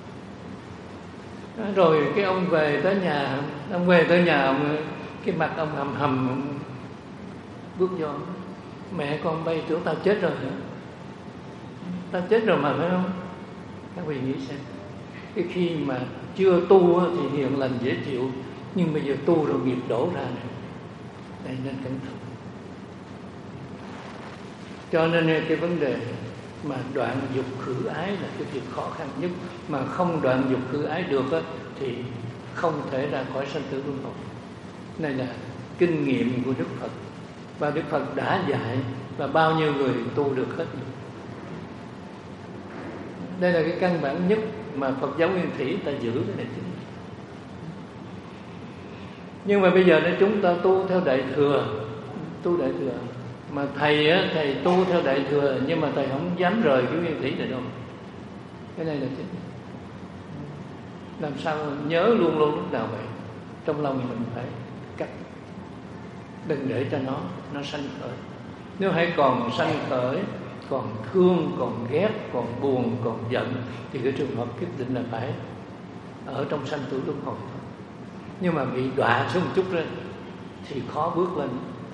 Rồi cái ông về tới nhà, ông về tới nhà ông, cái mặt ông hầm hầm, ông bước vô, mẹ con bay tưởng tao chết rồi hả? Tao chết rồi mà phải không? Các vị nghĩ xem, cái khi mà chưa tu thì hiền lành dễ chịu, nhưng bây giờ tu rồi nghiệp đổ ra này, đây nên cẩn thận. Cho nên cái vấn đề mà đoạn dục khử ái là cái việc khó khăn nhất. Mà không đoạn dục khử ái được á, thì không thể ra khỏi sanh tử luân hồi. Này là kinh nghiệm của Đức Phật, và Đức Phật đã dạy, và bao nhiêu người tu được hết. Đây là cái căn bản nhất mà Phật giáo Nguyên Thủy ta giữ cái này chính. Nhưng mà bây giờ nếu chúng ta tu theo Đại Thừa, tu Đại Thừa, mà thầy á, thầy tu theo Đại Thừa, nhưng mà thầy không dám rời cái Nguyên Thủy này đâu. Cái này là chính. Làm sao nhớ luôn luôn lúc nào vậy, trong lòng mình phải cắt, đừng để cho nó nó sanh khởi. Nếu hãy còn sanh khởi, còn thương, còn ghét, còn buồn, còn giận, thì cái trường hợp nhất định là phải ở trong sanh tử luân hồi. Nhưng mà bị đọa xuống một chút lên thì khó bước lên.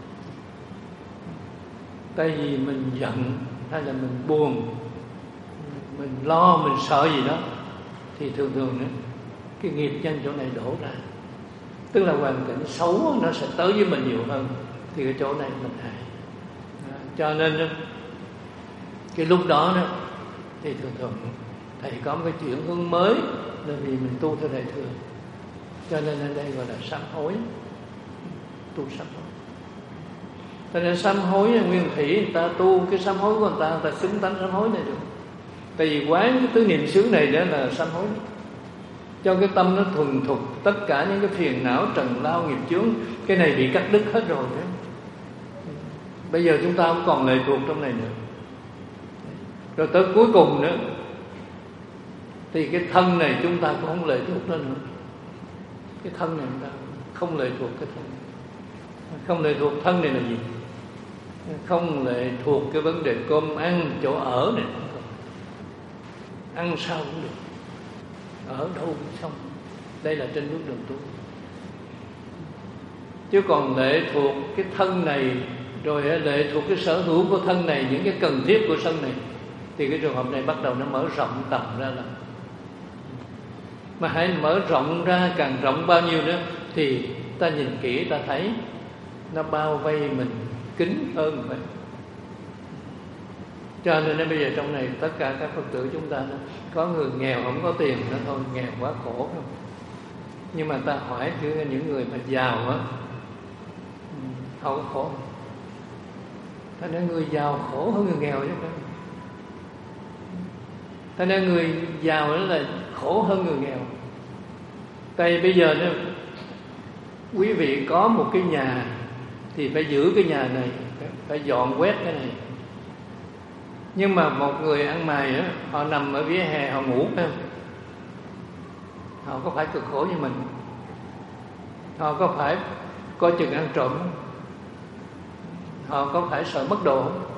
Tại vì mình giận hay là mình buồn, mình lo, mình sợ gì đó, thì thường thường nữa cái nghiệp nhân chỗ này đổ ra. Tức là hoàn cảnh xấu nó sẽ tới với mình nhiều hơn, thì cái chỗ này mình hại. Cho nên cái lúc đó đó thì thường thường thầy có một cái chuyển hướng mới, là vì mình tu theo Đại Thừa. Cho nên ở đây gọi là sám hối, tu sám hối. Cho nên sám hối nguyên thủy người ta tu cái sám hối của người ta, người ta xứng tánh sám hối này được. Tại vì quán cái tứ niệm xứ này đó là sám hối, cho cái tâm nó thuần thục tất cả những cái phiền não trần lao nghiệp chướng, cái này bị cắt đứt hết rồi đó. Bây giờ chúng ta không còn lệ thuộc trong này nữa. Rồi tới cuối cùng nữa thì cái thân này chúng ta cũng không lệ thuộc nữa. Cái thân này chúng ta không lệ thuộc cái thân. Không lệ thuộc thân này là gì? Không lệ thuộc cái vấn đề cơm ăn, chỗ ở này. Ăn sao cũng được, ở đâu cũng xong. Đây là trên bước đường tu. Chứ còn lệ thuộc cái thân này, rồi lệ thuộc cái sở hữu của thân này, những cái cần thiết của thân này, thì cái trường hợp này bắt đầu nó mở rộng tầm ra là. Mà hãy mở rộng ra, càng rộng bao nhiêu nữa thì ta nhìn kỹ ta thấy nó bao vây mình kín hơn vậy. Cho nên đến bây giờ trong này tất cả các Phật tử chúng ta đó, có người nghèo không có tiền nữa thôi, nghèo quá khổ không. Nhưng mà ta hỏi chứ những người mà giàu á, họ có khổ không? Thế nên người giàu khổ hơn người nghèo chứ không? Thế nên người giàu đó là khổ hơn người nghèo. Tại bây giờ đó, quý vị có một cái nhà thì phải giữ cái nhà này, phải dọn quét cái này. Nhưng mà một người ăn mày đó, họ nằm ở vỉa hè họ ngủ phải không? Họ có phải cực khổ như mình? Họ có phải coi chừng ăn trộm không? Họ có phải sợ mất đồ không?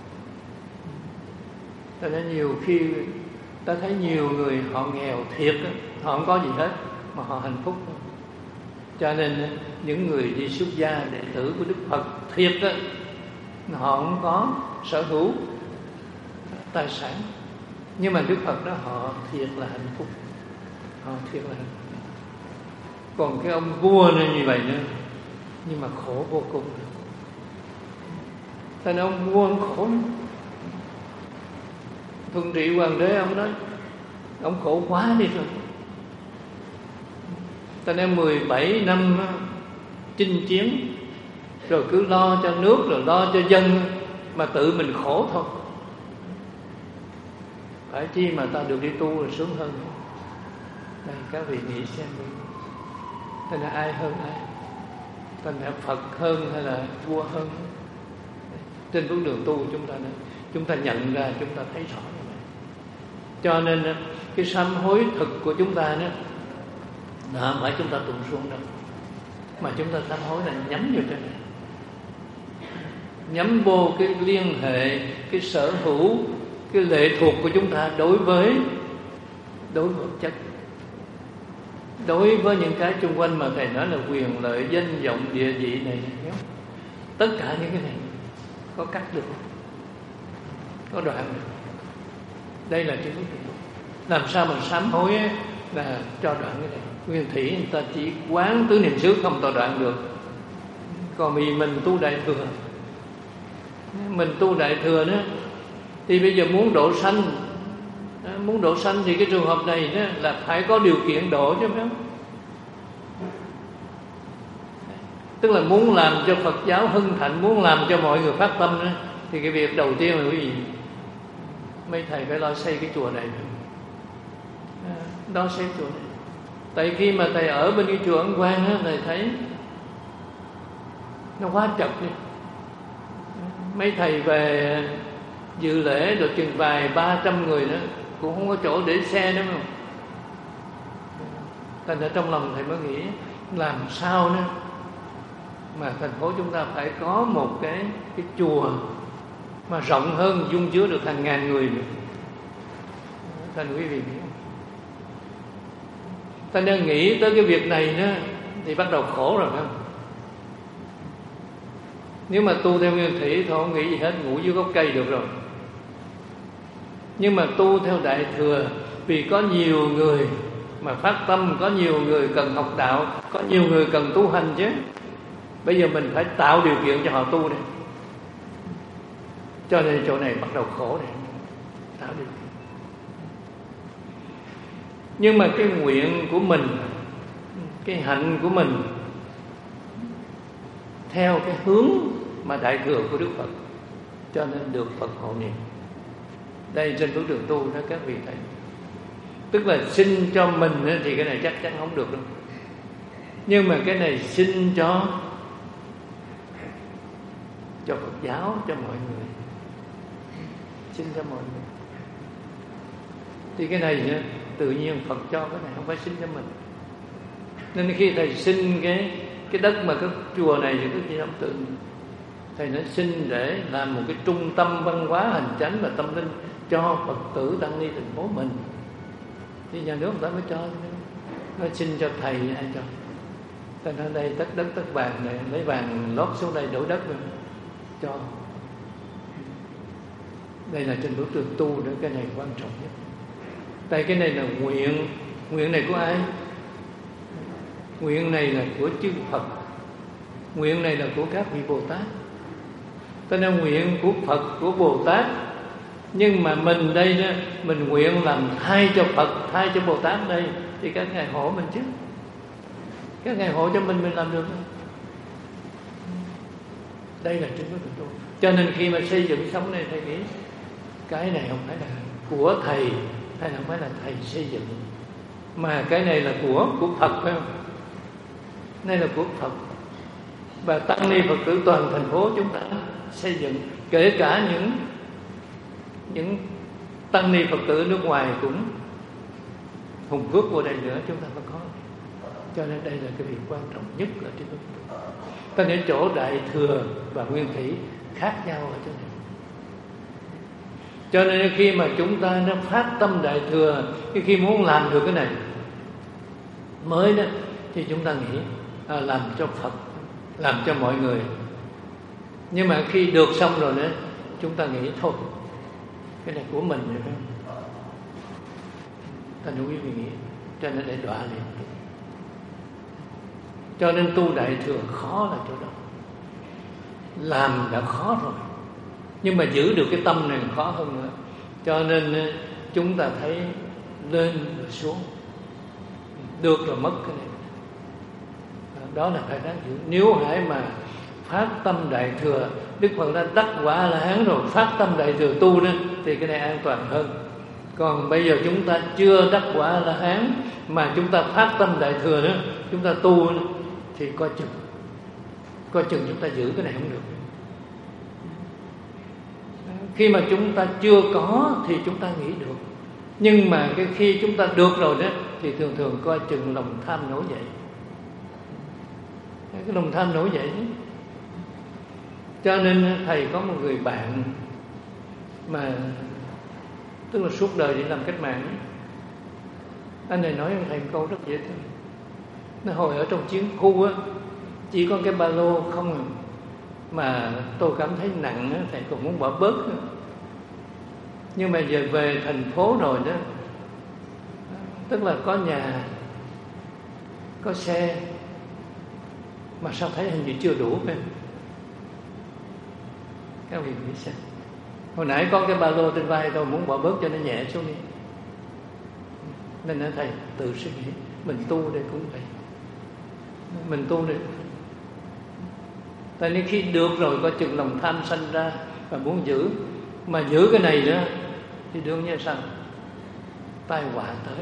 Cho nên nhiều khi ta thấy nhiều người họ nghèo thiệt đó, họ không có gì hết mà họ hạnh phúc. Cho nên những người đi xuất gia đệ tử của Đức Phật thiệt đó, họ không có sở hữu tài sản, nhưng mà Đức Phật đó họ thiệt là hạnh phúc, họ thiệt là hạnh phúc. Còn cái ông vua này như vậy nữa, nhưng mà khổ vô cùng. Thành ông vua ông khổ lắm. Thuận trị hoàng đế ông nói ông khổ quá đi rồi. Thành em mười bảy năm chinh chiến, rồi cứ lo cho nước rồi lo cho dân, mà tự mình khổ thôi. Phải chi mà ta được đi tu là sướng hơn. Đây các vị nghĩ xem đi. Thế là ai hơn ai? Thành là Phật hơn hay là vua hơn? Trên bước đường tu chúng ta này, chúng ta nhận ra, chúng ta thấy rõ như vậy. Cho nên cái sám hối thực của chúng ta nữa, đó không phải chúng ta tụng xuống đâu, mà chúng ta sám hối là nhắm vô trên này, nhắm vô cái liên hệ, cái sở hữu, cái lệ thuộc của chúng ta đối với đối với vật chất, đối với những cái xung quanh mà thầy nói là quyền lợi, danh vọng, địa vị này, tất cả những cái này có cắt được, có đoạn được. Đây là chữ làm sao mà sám hối ấy, là cho đoạn cái này. Nguyên thủy người ta chỉ quán tứ niệm xứ không tỏ đoạn được. Còn vì mình tu đại thừa, mình tu đại thừa đó, thì bây giờ muốn độ sanh, muốn độ sanh thì cái trường hợp này đó là phải có điều kiện độ chứ phải không? Tức là muốn làm cho Phật giáo hưng thịnh, muốn làm cho mọi người phát tâm đó, thì cái việc đầu tiên là cái gì? Mấy thầy phải lo xây cái chùa này, đó xây chùa này. Tại khi mà thầy ở bên cái chùa Ấn Quang á, thầy thấy nó quá chật đi. Mấy thầy về dự lễ được chừng vài ba trăm người nữa, cũng không có chỗ để xe nữa không. Thành ra trong lòng thầy mới nghĩ làm sao nữa mà thành phố chúng ta phải có một cái cái chùa mà rộng hơn, dung chứa được hàng ngàn người nữa. Thành quý vị biết không? Ta nên nghĩ tới cái việc này nữa thì bắt đầu khổ rồi phải không? Nếu mà tu theo nguyên thủy thôi không nghĩ gì hết, ngủ dưới gốc cây được rồi. Nhưng mà tu theo đại thừa, vì có nhiều người mà phát tâm, có nhiều người cần học đạo, có nhiều người cần tu hành chứ. Bây giờ mình phải tạo điều kiện cho họ tu này. Cho nên chỗ này bắt đầu khổ này, tạo điều kiện. Nhưng mà cái nguyện của mình, cái hạnh của mình theo cái hướng mà đại thừa của Đức Phật, cho nên được Phật hộ niệm. Đây trên bước đường tu đó các vị thấy. Tức là xin cho mình thì cái này chắc chắn không được đâu. Nhưng mà cái này xin cho cho Phật giáo, cho mọi người, xin cho mọi người. Thì cái này tự nhiên Phật cho cái này, không phải xin cho mình. Nên khi thầy xin cái cái đất mà cái chùa này thì cái gì không tự thầy nó xin để làm một cái trung tâm văn hóa hành chánh và tâm linh cho Phật tử tăng ni thành phố mình. Thì nhà nước người ta mới cho, nó xin cho thầy hay cho. Thành ra đây tất đất tất vàng này, lấy vàng lót xuống đây đổ đất rồi cho. Đây là trên bước đường tu nữa, cái này quan trọng nhất. Tại cái này là nguyện, nguyện này của ai? Nguyện này là của chư Phật, nguyện này là của các vị Bồ Tát. Cho nên nguyện của Phật, của Bồ Tát. Nhưng mà mình đây đó, mình nguyện làm thay cho Phật, thay cho Bồ Tát đây, thì các ngài hộ mình chứ. Các ngài hộ cho mình, mình làm được. Đây là trên bước đường tu. Cho nên khi mà xây dựng sống này, thầy nghĩ cái này không phải là của thầy, hay là không phải là thầy xây dựng, mà cái này là của của Phật, phải không? Đây là của Phật. Và tăng ni Phật tử toàn thành phố chúng ta xây dựng, kể cả những những tăng ni Phật tử nước ngoài cũng hùng phước vô đây nữa, chúng ta phải có. Cho nên đây là cái việc quan trọng nhất ở trên đất. Cho nên chỗ Đại Thừa và Nguyên Thủy khác nhau ở chỗ này. Cho nên khi mà chúng ta nó phát tâm Đại Thừa, khi muốn làm được cái này mới đó, thì chúng ta nghĩ à, làm cho Phật, làm cho mọi người. Nhưng mà khi được xong rồi đó, chúng ta nghĩ thôi, cái này của mình rồi. Ta nói quý vị nghĩ, cho nên để đọa liền. Cho nên tu Đại Thừa khó là chỗ đó. Làm đã khó rồi, nhưng mà giữ được cái tâm này khó hơn nữa. Cho nên chúng ta thấy lên rồi xuống, được rồi mất cái này. Đó là phải đáng giữ. Nếu hãy mà phát tâm Đại Thừa, Đức Phật đã đắc quả A-la-hán rồi, phát tâm Đại Thừa tu đó, thì cái này an toàn hơn. Còn bây giờ chúng ta chưa đắc quả A-la-hán mà chúng ta phát tâm Đại Thừa đó, chúng ta tu đó, thì coi chừng, coi chừng chúng ta giữ cái này không được. Khi mà chúng ta chưa có thì chúng ta nghĩ được, nhưng mà cái khi chúng ta được rồi đó thì thường thường coi chừng lòng tham nổi dậy. Cái lòng tham nổi dậy đó. Cho nên thầy có một người bạn mà tức là suốt đời đi làm cách mạng đó. Anh này nói với thầy một câu rất dễ thương. Nó hồi ở trong chiến khu á, chỉ có cái ba lô không à, mà tôi cảm thấy nặng á, thầy còn muốn bỏ bớt nữa. Nhưng mà giờ về thành phố rồi đó, tức là có nhà, có xe, mà sao thấy hình như chưa đủ phải không? Các vị nghĩ sao? Hồi nãy có cái ba lô trên vai tôi muốn bỏ bớt cho nó nhẹ xuống đi. Nên nói thầy tự suy nghĩ, mình tu đây cũng vậy. Mình tu đây. Tại nên khi được rồi có chừng lòng tham sanh ra và muốn giữ, mà giữ cái này đó thì đương nhiên sao? Tai họa tới.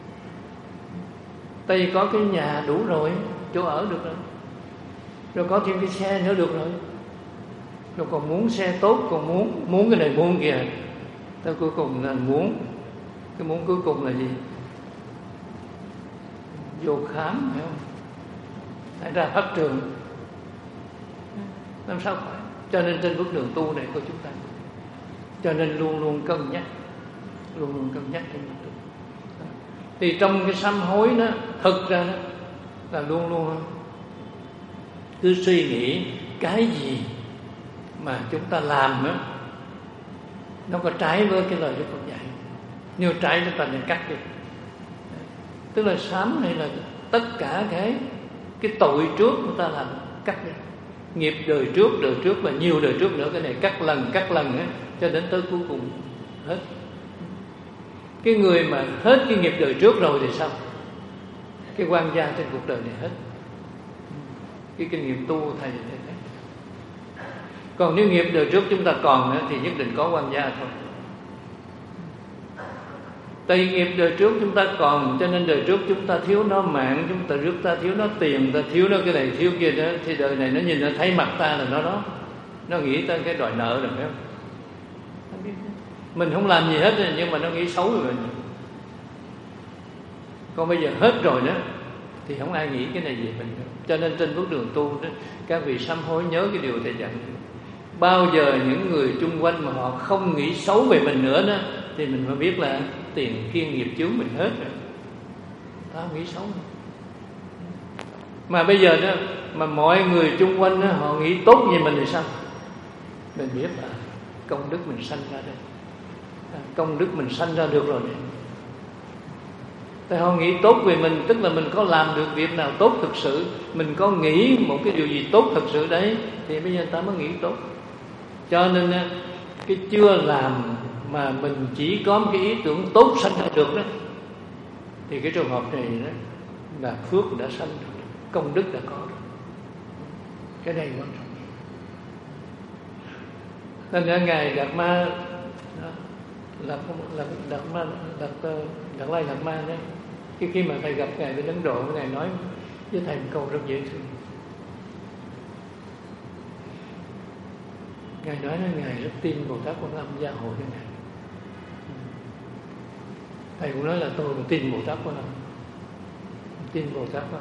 Tại vì có cái nhà đủ rồi, chỗ ở được rồi, rồi có thêm cái xe nữa được rồi, rồi còn muốn xe tốt, còn muốn muốn cái này muốn kìa. Tới cuối cùng là muốn, cái muốn cuối cùng là gì? Vô khám, phải không? Hãy ra pháp trường. Làm sao phải? Cho nên trên bước đường tu này của chúng ta, cho nên luôn luôn cân nhắc, luôn luôn cân nhắc trên bước tu. Thì trong cái sám hối đó, thực ra đó là luôn luôn cứ suy nghĩ cái gì mà chúng ta làm đó, nó có trái với cái lời Đức Phật dạy. Nếu trái chúng ta nên cắt đi. Tức là sám này là tất cả cái cái tội trước chúng ta làm, cắt đi. Nghiệp đời trước, đời trước và nhiều đời trước nữa, cái này cắt lần, cắt lần ấy, cho đến tới cuối cùng hết. Cái người mà hết cái nghiệp đời trước rồi thì sao? Cái quan gia trên cuộc đời này hết. Cái kinh nghiệm tu thầy thầy thấy. Còn nếu nghiệp đời trước chúng ta còn nữa, thì nhất định có quan gia thôi. Tại vì nghiệp đời trước chúng ta còn, cho nên đời trước chúng ta thiếu nó mạng, chúng ta trước ta thiếu nó tiền, ta thiếu nó cái này thiếu kia đó, thì đời này nó nhìn nó thấy mặt ta là nó đó, nó nghĩ tới cái đòi nợ rồi, phải không? Mình không làm gì hết rồi, nhưng mà nó nghĩ xấu rồi. Còn bây giờ hết rồi đó thì không ai nghĩ cái này về mình nữa. Cho nên trên bước đường tu đó, các vị sám hối nhớ cái điều thầy dặn. Bao giờ những người chung quanh mà họ không nghĩ xấu về mình nữa đó, thì mình phải biết là tiền kiên nghiệp chướng mình hết rồi, ta không nghĩ xấu nữa. Mà bây giờ đó, mà mọi người chung quanh đó, họ nghĩ tốt về mình thì sao? Mình biết là công đức mình sanh ra đây, công đức mình sanh ra được rồi này. Tại họ nghĩ tốt về mình, tức là mình có làm được việc nào tốt thực sự, mình có nghĩ một cái điều gì tốt thực sự đấy, thì bây giờ ta mới nghĩ tốt. Cho nên cái chưa làm mà mình chỉ có một cái ý tưởng tốt sanh ra được đó, thì cái trường hợp này đó là phước đã sanh được, công đức đã có được. Cái này quan trọng. Nên ra Ngài Đạt Ma đó, là là Đạt Ma Đạt Đạt Lai Đạt Ma đấy. Khi khi mà thầy gặp Ngài bên Ấn Độ, Ngài nói với thầy một câu rất dễ thương. Ngài nói là Ngài rất tin Bồ Tát Quan Âm gia hộ cho Ngài. Thầy cũng nói là tôi cũng tin Bồ Tát Quan Âm, tin Bồ Tát Quan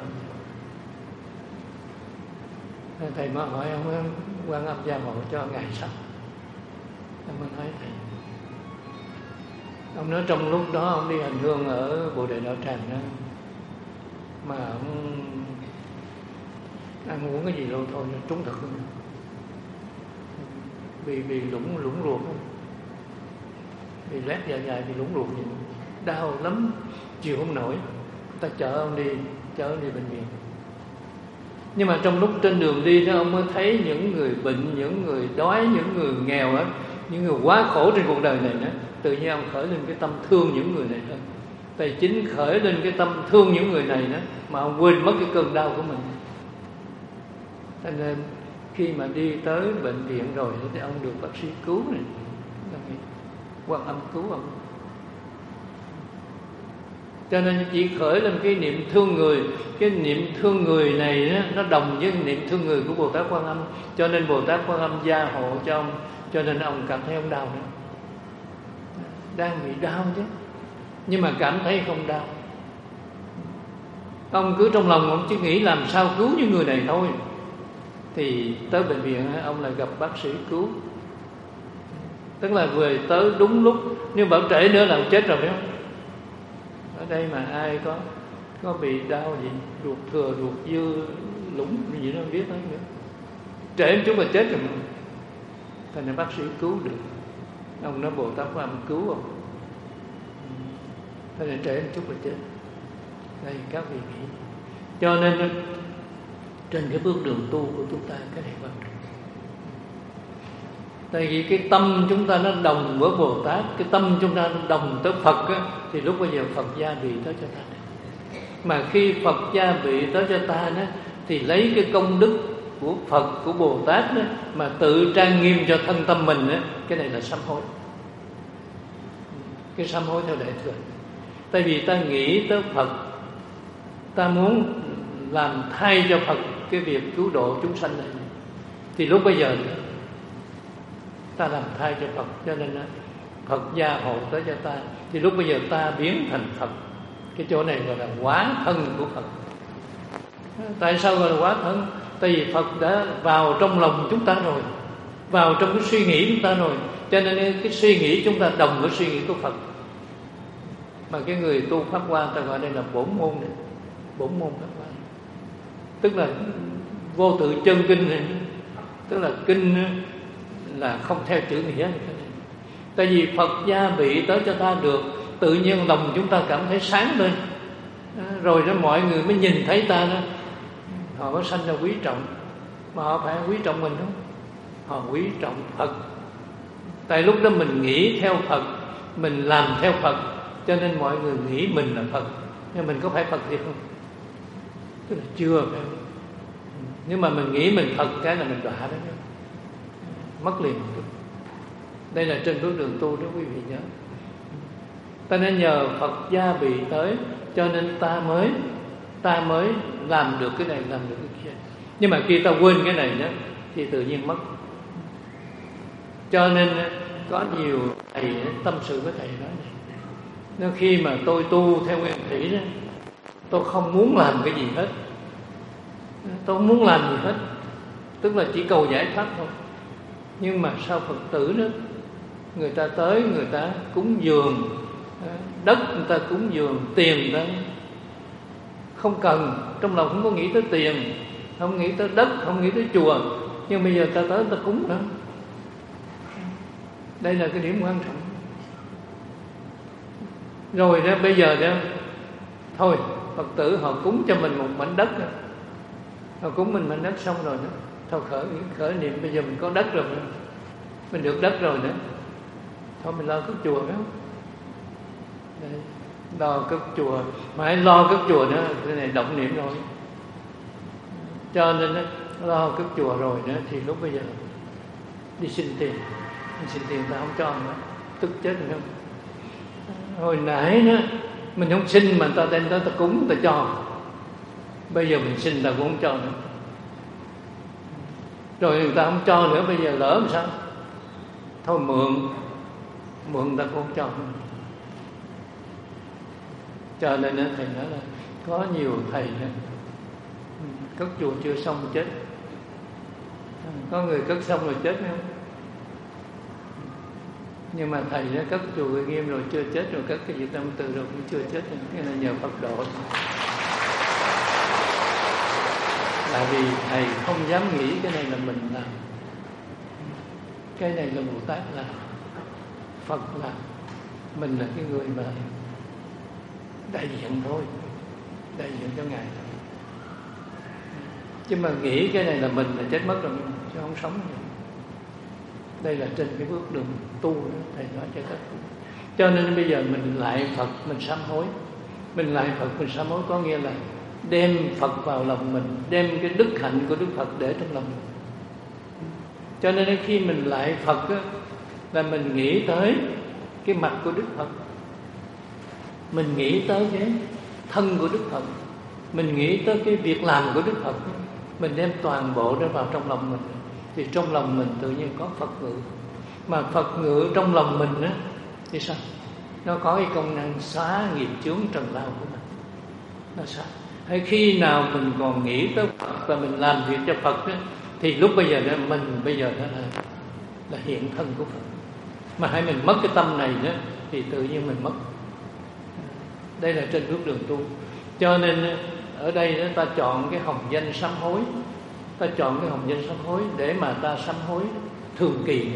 Âm. Thầy mới hỏi ông Quan Âm gia hộ cho Ngài sao? Ông mới nói thầy. Ông nói trong lúc đó ông đi hành hương ở Bồ Đề Đạo Tràng đó, mà ông ăn uống cái gì đâu thôi trúng thực luôn, bị bị lủng lủng ruột, bị lét dạ dày, bị lủng ruột gì, đau lắm, chịu không nổi. Ta chở ông đi, chở ông đi bệnh viện. Nhưng mà trong lúc trên đường đi đó, ông mới thấy những người bệnh, những người đói, những người nghèo á, những người quá khổ trên cuộc đời này đó. Tự nhiên ông khởi lên cái tâm thương những người này hơn. Tài chính khởi lên cái tâm thương những người này đó, mà ông quên mất cái cơn đau của mình. Cho nên khi mà đi tới bệnh viện rồi thì ông được bác sĩ cứu này, Quan Âm cứu ông. Cho nên chỉ khởi lên cái niệm thương người, cái niệm thương người này đó, nó đồng với niệm thương người của Bồ Tát Quan Âm. Cho nên Bồ Tát Quan Âm gia hộ cho ông. Cho nên ông cảm thấy ông đau nữa, đang bị đau chứ, nhưng mà cảm thấy không đau. Ông cứ trong lòng ông chỉ nghĩ làm sao cứu những người này thôi. Thì tới bệnh viện ông lại gặp bác sĩ cứu. Tức là về tới đúng lúc. Nếu bảo trễ nữa là ông chết rồi, phải không? Ở đây mà ai có có bị đau gì, ruột thừa, ruột dư, lũng gì đó không biết nói nữa. Trễ một chút là chết rồi. Thành ra bác sĩ cứu được. Ông nói Bồ Tát Quan Âm cứu ông. Thành ra trễ một chút là chết. Đây các vị nghĩ. Cho nên trên cái bước đường tu của chúng ta, cái này quan trọng. Tại vì cái tâm chúng ta nó đồng với Bồ Tát, cái tâm chúng ta nó đồng tới Phật á, thì lúc bây giờ Phật gia vị tới cho ta. Mà khi Phật gia vị tới cho ta đó, thì lấy cái công đức của Phật, của Bồ Tát đó, mà tự trang nghiêm cho thân tâm mình đó, cái này là sám hối. Cái sám hối theo Đại Thừa. Tại vì ta nghĩ tới Phật, ta muốn làm thay cho Phật cái việc cứu độ chúng sanh này, thì lúc bây giờ ta làm thay cho Phật. Cho nên Phật gia hộ tới cho ta, thì lúc bây giờ ta biến thành Phật. Cái chỗ này gọi là hóa thân của Phật. Tại sao gọi là hóa thân? Tại vì Phật đã vào trong lòng chúng ta rồi, vào trong cái suy nghĩ chúng ta rồi. Cho nên cái suy nghĩ chúng ta đồng với suy nghĩ của Phật. Mà cái người tu Pháp Hoa ta gọi đây là bổn môn này. Bổn môn Pháp Hoa, tức là vô tự chân kinh này. Tức là kinh là không theo chữ nghĩa. Tại vì Phật gia vị tới cho ta được, tự nhiên lòng chúng ta cảm thấy sáng lên. Rồi đó mọi người mới nhìn thấy ta đó, họ có sanh ra quý trọng. Mà họ phải quý trọng mình không? Họ quý trọng Phật. Tại lúc đó mình nghĩ theo Phật, mình làm theo Phật, cho nên mọi người nghĩ mình là Phật. Nhưng mình có phải Phật thiệt không? Tức là chưa phải. Nhưng mà mình nghĩ mình Phật cái là mình đọa đó. mất liền. Đây là trên bước đường tu đó quý vị nhớ. Ta nên nhờ Phật gia bị tới, cho nên ta mới ta mới làm được cái này, làm được cái kia. Nhưng mà khi ta quên cái này đó thì tự nhiên mất. Cho nên có nhiều thầy tâm sự với thầy nói này, nếu khi mà tôi tu theo nguyên thủy đó, tôi không muốn làm cái gì hết, tôi không muốn làm gì hết, tức là chỉ cầu giải thoát thôi. Nhưng mà sao Phật tử đó, người ta tới, người ta cúng dường đất, người ta cúng dường tiền, người ta không cần, trong lòng không có nghĩ tới tiền, không nghĩ tới đất, không nghĩ tới chùa, nhưng bây giờ ta tới ta cúng nữa. Đây là cái điểm quan trọng. Rồi đó bây giờ đó, thôi Phật tử họ cúng cho mình một mảnh đất đó. Họ cúng mình mảnh đất xong rồi đó, thôi khởi khởi niệm bây giờ mình có đất rồi đó. Mình được đất rồi đó, thôi mình lo cất chùa đó. Đây, lo cất chùa, mà hãy lo cất chùa nữa, cái này động niệm rồi. Cho nên đó, lo cất chùa rồi đó thì lúc bây giờ đi xin tiền, đi xin tiền ta không cho nữa, tức chết rồi không. Hồi nãy đó mình không xin mà ta đem tới ta cúng ta cho, bây giờ mình xin ta cũng không cho nữa. Rồi người ta không cho nữa, bây giờ lỡ làm sao? Thôi mượn, mượn người ta cũng không cho. Cho nên thầy nói là có nhiều thầy đó, cất chùa chưa xong chết, có người cất xong rồi chết không? Nhưng mà thầy đã cất chùa Người Nghiêm rồi chưa chết, rồi cất cái Việt Nam Từ rồi cũng chưa chết. Cái là nhờ Phật độ. Tại vì thầy không dám nghĩ cái này là mình làm, cái này là Bồ Tát làm, Phật làm, mình là cái người mà đại diện thôi, đại diện cho Ngài thôi. Chứ mà nghĩ cái này là mình là chết mất rồi, chứ không sống nữa. Đây là trên cái bước đường tu đó, thầy nói cho các bạn. Cho nên bây giờ mình lại Phật, mình sám hối. Mình lại Phật, mình sám hối có nghĩa là đem Phật vào lòng mình, đem cái đức hạnh của Đức Phật để trong lòng mình. Cho nên khi mình lại Phật á, là mình nghĩ tới cái mặt của Đức Phật, mình nghĩ tới cái thân của Đức Phật, mình nghĩ tới cái việc làm của Đức Phật, mình đem toàn bộ đó vào trong lòng mình, thì trong lòng mình tự nhiên có Phật ngự. Mà Phật ngự trong lòng mình á thì sao? Nó có cái công năng xóa nghiệp chướng trần lao của mình. Nó sao? Hay khi nào mình còn nghĩ tới Phật và mình làm việc cho Phật á, thì lúc bây giờ đó mình bây giờ đó là, là hiện thân của Phật. Mà hay mình mất cái tâm này đó thì tự nhiên mình mất. Đây là trên bước đường tu. Cho nên ở đây đó, ta chọn cái hồng danh sám hối. Ta chọn cái hồng danh sám hối để mà ta sám hối thường kỳ.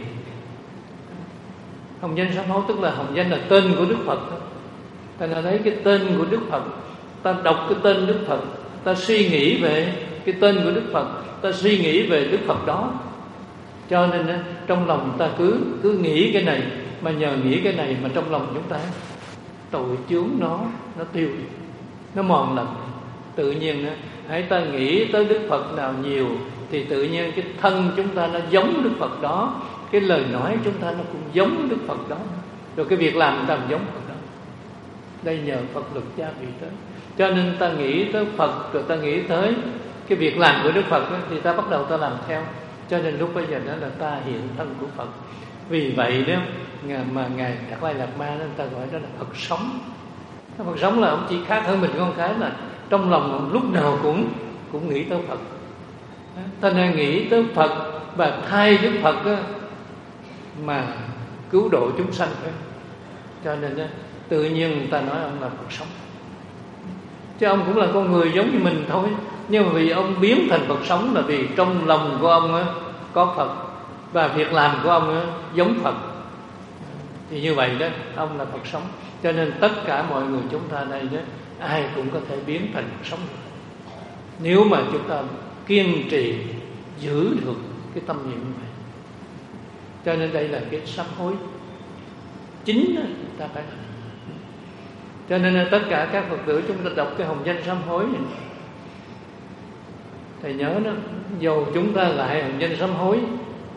Hồng danh sám hối tức là hồng danh là tên của Đức Phật. Ta đã thấy cái tên của Đức Phật, ta đọc cái tên Đức Phật, ta suy nghĩ về cái tên của Đức Phật, ta suy nghĩ về Đức Phật đó. Cho nên trong lòng ta cứ cứ nghĩ cái này, mà nhờ nghĩ cái này mà trong lòng chúng ta tội chướng nó nó tiêu đi, nó mòn lầm. Tự nhiên hãy ta nghĩ tới Đức Phật nào nhiều thì tự nhiên cái thân chúng ta nó giống Đức Phật đó, cái lời nói chúng ta nó cũng giống Đức Phật đó, rồi cái việc làm chúng ta cũng giống Phật đó. Đây nhờ Phật lực gia vị tới. Cho nên ta nghĩ tới Phật rồi ta nghĩ tới cái việc làm của Đức Phật đó, thì ta bắt đầu ta làm theo. Cho nên lúc bây giờ đó là ta hiện thân của Phật. Vì vậy đó mà Ngài Đạt Lai Lạt Ma đó, người ta gọi đó là Phật sống. Phật sống là ông chỉ khác hơn mình con cái là trong lòng ông lúc nào cũng cũng nghĩ tới Phật. Ta nên nghĩ tới Phật và thay Đức Phật đó, mà cứu độ chúng sanh. Cho nên đó, tự nhiên người ta nói ông là Phật sống. Chứ ông cũng là con người giống như mình thôi. Nhưng mà vì ông biến thành Phật sống là vì trong lòng của ông á, có Phật, và việc làm của ông á, giống Phật. Thì như vậy đó, ông là Phật sống. Cho nên tất cả mọi người chúng ta đây đó, ai cũng có thể biến thành Phật sống, nếu mà chúng ta kiên trì giữ được cái tâm niệm như vậy. Cho nên đây là cái sám hối chính đó, ta phải làm. Cho nên tất cả các Phật tử chúng ta đọc cái hồng danh sám hối này, thầy nhớ đó, dù chúng ta lại hồng danh sám hối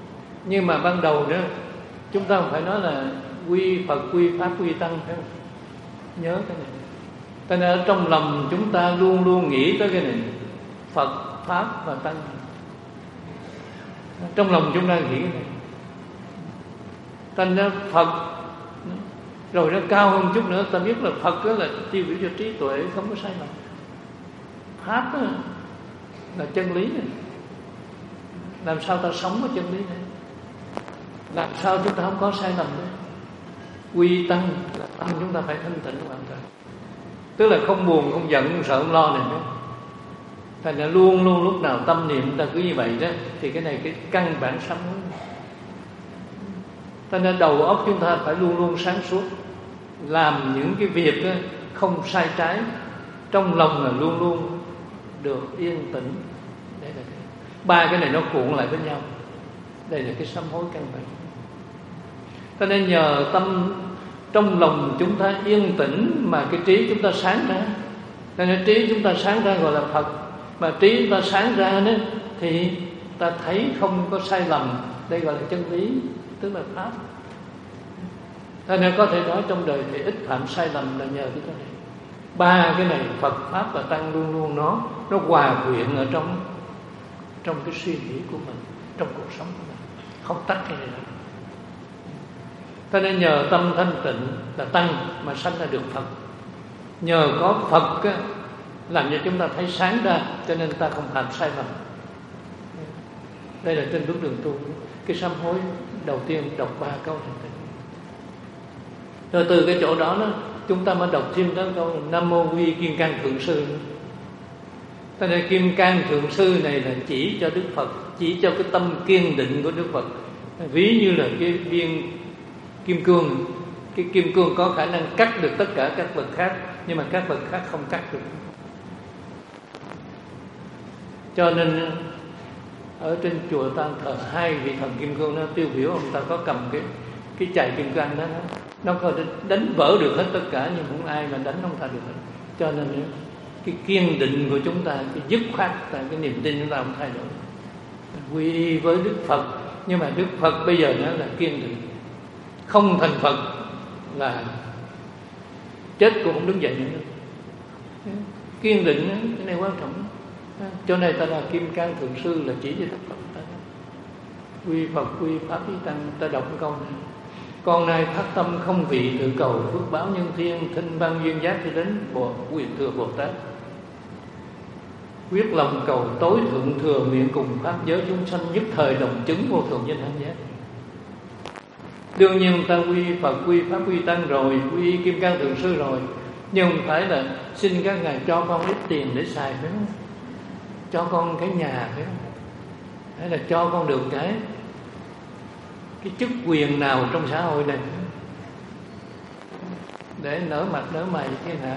Nhưng mà ban đầu đó chúng ta phải nói là quy Phật, quy Pháp, quy Tăng, phải không? Nhớ cái này. Cho nên ở trong lòng chúng ta luôn luôn nghĩ tới cái này: Phật, Pháp và Tăng. Trong lòng chúng ta nghĩ cái này. Thành ra Phật, rồi nó cao hơn chút nữa, ta biết là Phật đó là tiêu biểu cho trí tuệ không có sai lầm. Pháp đó là chân lý này. Làm sao ta sống với chân lý này? Làm sao chúng ta không có sai lầm đấy? Quy Tăng là tâm chúng ta phải thanh tịnh hoàn toàn, tức là không buồn, không giận, không sợ, không lo này nữa. Thành ra luôn luôn lúc nào tâm niệm ta cứ như vậy đó, thì cái này cái căn bản sống. Thành ra đầu óc chúng ta phải luôn luôn sáng suốt, làm những cái việc đó không sai trái, trong lòng là luôn luôn được yên tĩnh. Đây là cái ba cái này nó cuộn lại với nhau. Đây là cái sám hối căn bản. Cho nên nhờ tâm trong lòng chúng ta yên tĩnh mà cái trí chúng ta sáng ra. Cho nên trí chúng ta sáng ra gọi là Phật. Mà trí chúng ta sáng ra đó, thì ta thấy không có sai lầm. Đây gọi là chân lý, tức là Pháp. Cho nên có thể nói trong đời thì ít phạm sai lầm là nhờ cái chỗ này. Ba cái này Phật, Pháp và Tăng luôn luôn nó nó hòa quyện ở trong trong cái suy nghĩ của mình, trong cuộc sống của mình, không tách cái này ra. Cho nên nhờ tâm thanh tịnh là Tăng mà sanh ra được Phật. Nhờ có Phật á, làm cho chúng ta thấy sáng ra, cho nên ta không phạm sai lầm. Đây là trên bước đường tu. Cái sám hối đầu tiên đọc ba câu này. Rồi từ cái chỗ đó, đó chúng ta mới đọc thêm đó câu Nam Mô Quy Kim Cang Thượng Sư. Cho nên Kim Cang Thượng Sư này là chỉ cho Đức Phật, chỉ cho cái tâm kiên định của Đức Phật. Ví như là cái viên kim cương, cái kim cương có khả năng cắt được tất cả các vật khác, nhưng mà các vật khác không cắt được. Cho nên ở trên chùa ta thờ hai vị thần kim cương, nó tiêu biểu ông ta có cầm cái cái chày kim cang đó, nó có đánh vỡ được hết tất cả, nhưng không ai mà đánh ông ta được hết. Cho nên cái kiên định của chúng ta, cái dứt khoát, tại cái niềm tin chúng ta không thay đổi. Quy y với Đức Phật, nhưng mà Đức Phật bây giờ nó là kiên định. Không thành Phật là chết cũng không đứng dậy nữa. Kiên định cái này quan trọng. Cho nên ta là Kim Cang Thượng Sư là chỉ cho Đức Phật ta. Quy Phật, quy Pháp, quy Tăng. Ta đọc cái câu này: con nay phát tâm không vị tự cầu phước báo nhân thiên, thinh ban duyên giác cho đến bộ quyền thừa Bồ Tát. Quyết lòng cầu tối thượng thừa nguyện cùng pháp giới chúng sanh nhất thời đồng chứng vô thượng danh hạnh giác. Đương nhiên ta quy Phật, quy Pháp, quy Tăng rồi, quy Kim Cang Thượng Sư rồi, nhưng không phải là xin các ngài cho con ít tiền để xài, phải không? Cho con cái nhà, phải không? Hay là cho con được cái cái chức quyền nào trong xã hội này để nở mặt nở mày thiên hạ.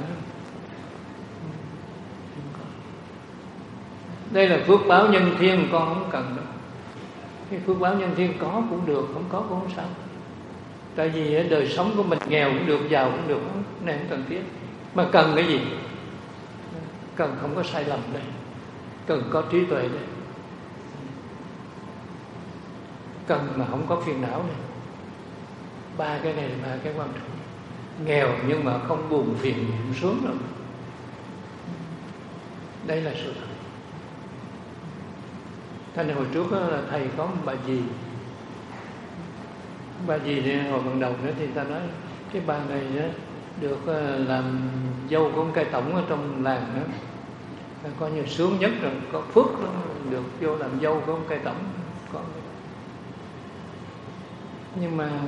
Đây là phước báo nhân thiên, con không cần đâu. Cái phước báo nhân thiên có cũng được, không có cũng không sao. Tại vì đời sống của mình nghèo cũng được, giàu cũng được, này không cần thiết. Mà cần cái gì? Cần không có sai lầm đây, cần có trí tuệ đây, cần mà không có phiền não này. Ba cái này là ba cái quan trọng. Nghèo nhưng mà không buồn phiền niệm sướng đâu. Đây là sự thật. Thế nên hồi trước đó, là thầy có một bà dì. Bà dì thì hồi ban đầu nữa thì ta nói cái bà này đó, được làm dâu của ông cai tổng ở trong làng đó, coi như sướng nhất rồi, có phước đó, được vô làm dâu của ông cai tổng. Có. Nhưng mà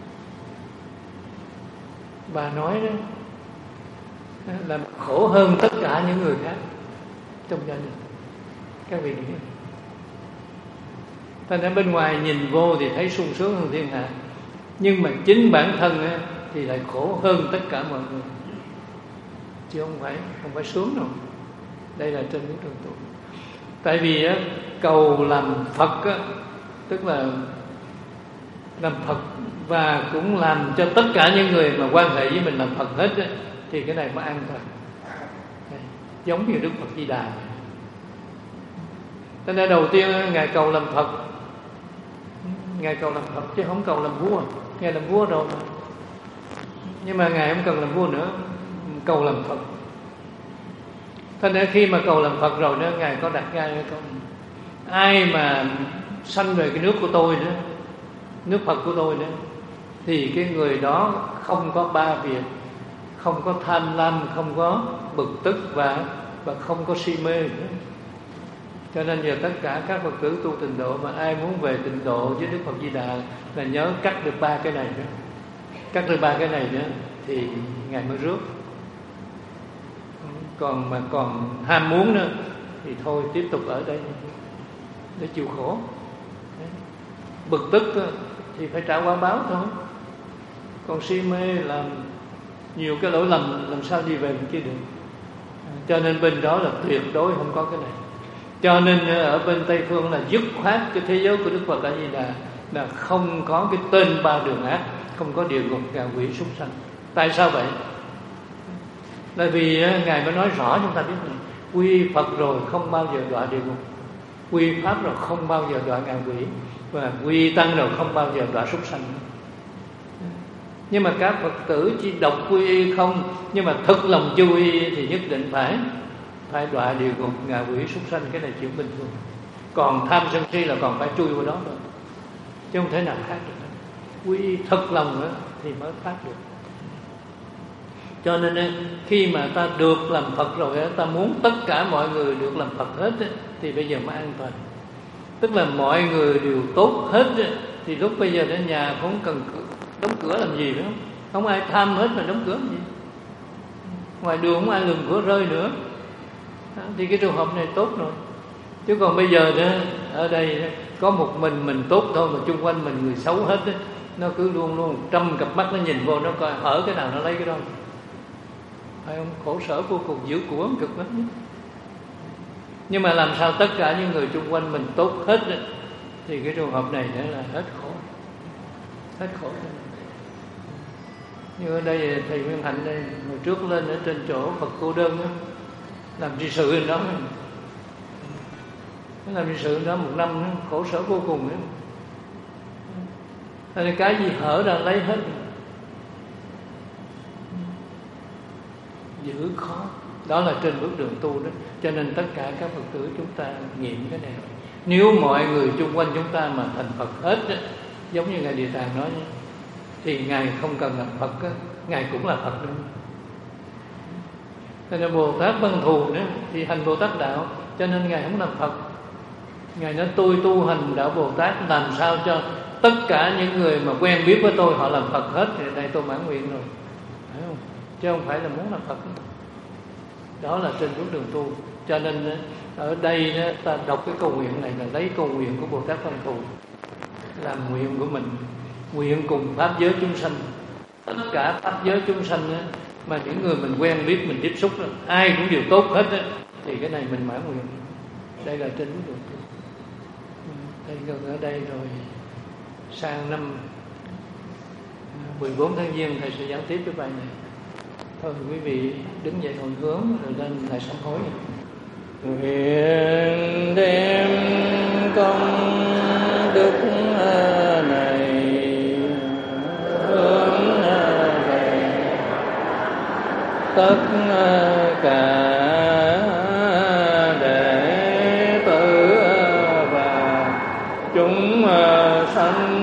bà nói đó là khổ hơn tất cả những người khác trong gia đình. Các vị nghĩ thành ra bên ngoài nhìn vô thì thấy sung sướng hơn thiên hạ, nhưng mà chính bản thân á, thì lại khổ hơn tất cả mọi người, chứ không phải không phải sướng đâu. Đây là trên những trường tụ. Tại vì á, cầu làm Phật á, tức là làm Phật và cũng làm cho tất cả những người mà quan hệ với mình làm Phật hết á, thì cái này mới an toàn. Giống như Đức Phật Di Đà. Cho nên đầu tiên ngài cầu làm Phật, Ngài cầu làm Phật chứ không cầu làm vua. Ngài làm vua rồi mà. Nhưng mà Ngài không cần làm vua nữa, cầu làm Phật. Thế nên khi mà cầu làm Phật rồi nữa, Ngài có đặt ra hay không? Ai mà sanh về cái nước của tôi nữa, nước Phật của tôi nữa, thì cái người đó không có ba việc, không có tham lam, không có bực tức và và không có si mê nữa. Cho nên giờ tất cả các Phật tử tu tịnh độ mà ai muốn về tịnh độ với Đức Phật Di Đà là nhớ cắt được ba cái này nữa. Cắt được ba cái này nữa thì Ngài mới rước. Còn mà còn ham muốn nữa thì thôi tiếp tục ở đây để chịu khổ. Bực tức thì phải trả quả báo thôi. Còn si mê làm nhiều cái lỗi lầm, làm sao đi về bên kia được. Cho nên bên đó là tuyệt đối không có cái này. Cho nên ở bên Tây Phương là dứt khoát cái thế giới của Đức Phật A Di Đà là không có cái tên ba đường ác, không có địa ngục, ngạ quỷ, súc sanh. Tại sao vậy? Tại vì Ngài mới nói rõ chúng ta biết này, quy Phật rồi không bao giờ đọa địa ngục, quy Pháp rồi không bao giờ đọa ngạ quỷ, và quy Tăng rồi không bao giờ đọa súc sanh. Nhưng mà các Phật tử chỉ đọc quy y không, nhưng mà thực lòng chưa quy y thì nhất định phải phải đọa địa ngục, ngạ quỷ, súc sanh. Cái này chuyện bình thường. Còn tham sân si là còn phải chui vào đó thôi, chứ không thể nào khác được. Quy y thật lòng nữa thì mới thoát được. Cho nên khi mà ta được làm Phật rồi, ta muốn tất cả mọi người được làm Phật hết thì bây giờ mới an toàn. Tức là mọi người đều tốt hết thì lúc bây giờ đến nhà không cần đóng cửa làm gì nữa. Không ai tham hết mà đóng cửa làm gì. Ngoài đường không ai lường cửa rơi nữa. Thì cái trường hợp này tốt rồi. Chứ còn bây giờ đó, ở đây có một mình mình tốt thôi mà chung quanh mình người xấu hết đó. Nó cứ luôn luôn trăm cặp mắt nó nhìn vô, nó coi hở cái nào nó lấy cái đó. Phải không? Khổ sở vô cùng, giữ của cực lắm. Nhưng mà làm sao tất cả những người chung quanh mình tốt hết đó, thì cái trường hợp này nữa là hết khổ. Hết khổ. Như ở đây thầy Nguyên Hạnh đây, hồi trước lên ở trên chỗ Phật Cô Đơn đó, làm trị sự ở đó. Làm trị sự đó một năm đó, khổ sở vô cùng đó. Nên cái gì hở ra lấy hết. Giữ khó. Đó là trên bước đường tu đó. Cho nên tất cả các Phật tử chúng ta nghiệm cái này. Nếu mọi người chung quanh chúng ta mà thành Phật hết đó, giống như Ngài Địa Tạng nói, thì Ngài không cần làm Phật đó, Ngài cũng là Phật nữa. Cho nên Bồ Tát Văn Thù nữa thì hành Bồ Tát đạo, cho nên Ngài không làm Phật. Ngài nói tôi tu hành đạo Bồ Tát làm sao cho tất cả những người mà quen biết với tôi họ làm Phật hết, thì đây tôi mãn nguyện rồi. Phải không? Chứ không phải là muốn làm Phật. Đó là trên bước đường tu. Cho nên ở đây ta đọc cái câu nguyện này là lấy câu nguyện của Bồ Tát Văn Thù làm nguyện của mình, nguyện cùng pháp giới chúng sanh. Tất cả pháp giới chúng sanh đó, mà những người mình quen biết, mình tiếp xúc đó, ai cũng đều tốt hết đó, thì cái này mình mãn nguyện. Đây là trên bước đường tu. Đây gần ở đây rồi, sang năm mười bốn tháng Giêng thầy sẽ giảng tiếp cái bài này. Thôi quý vị đứng dậy hồi hướng rồi lên lại sám hối. Nguyện đem công đức này hướng về tất cả đệ tử và chúng sanh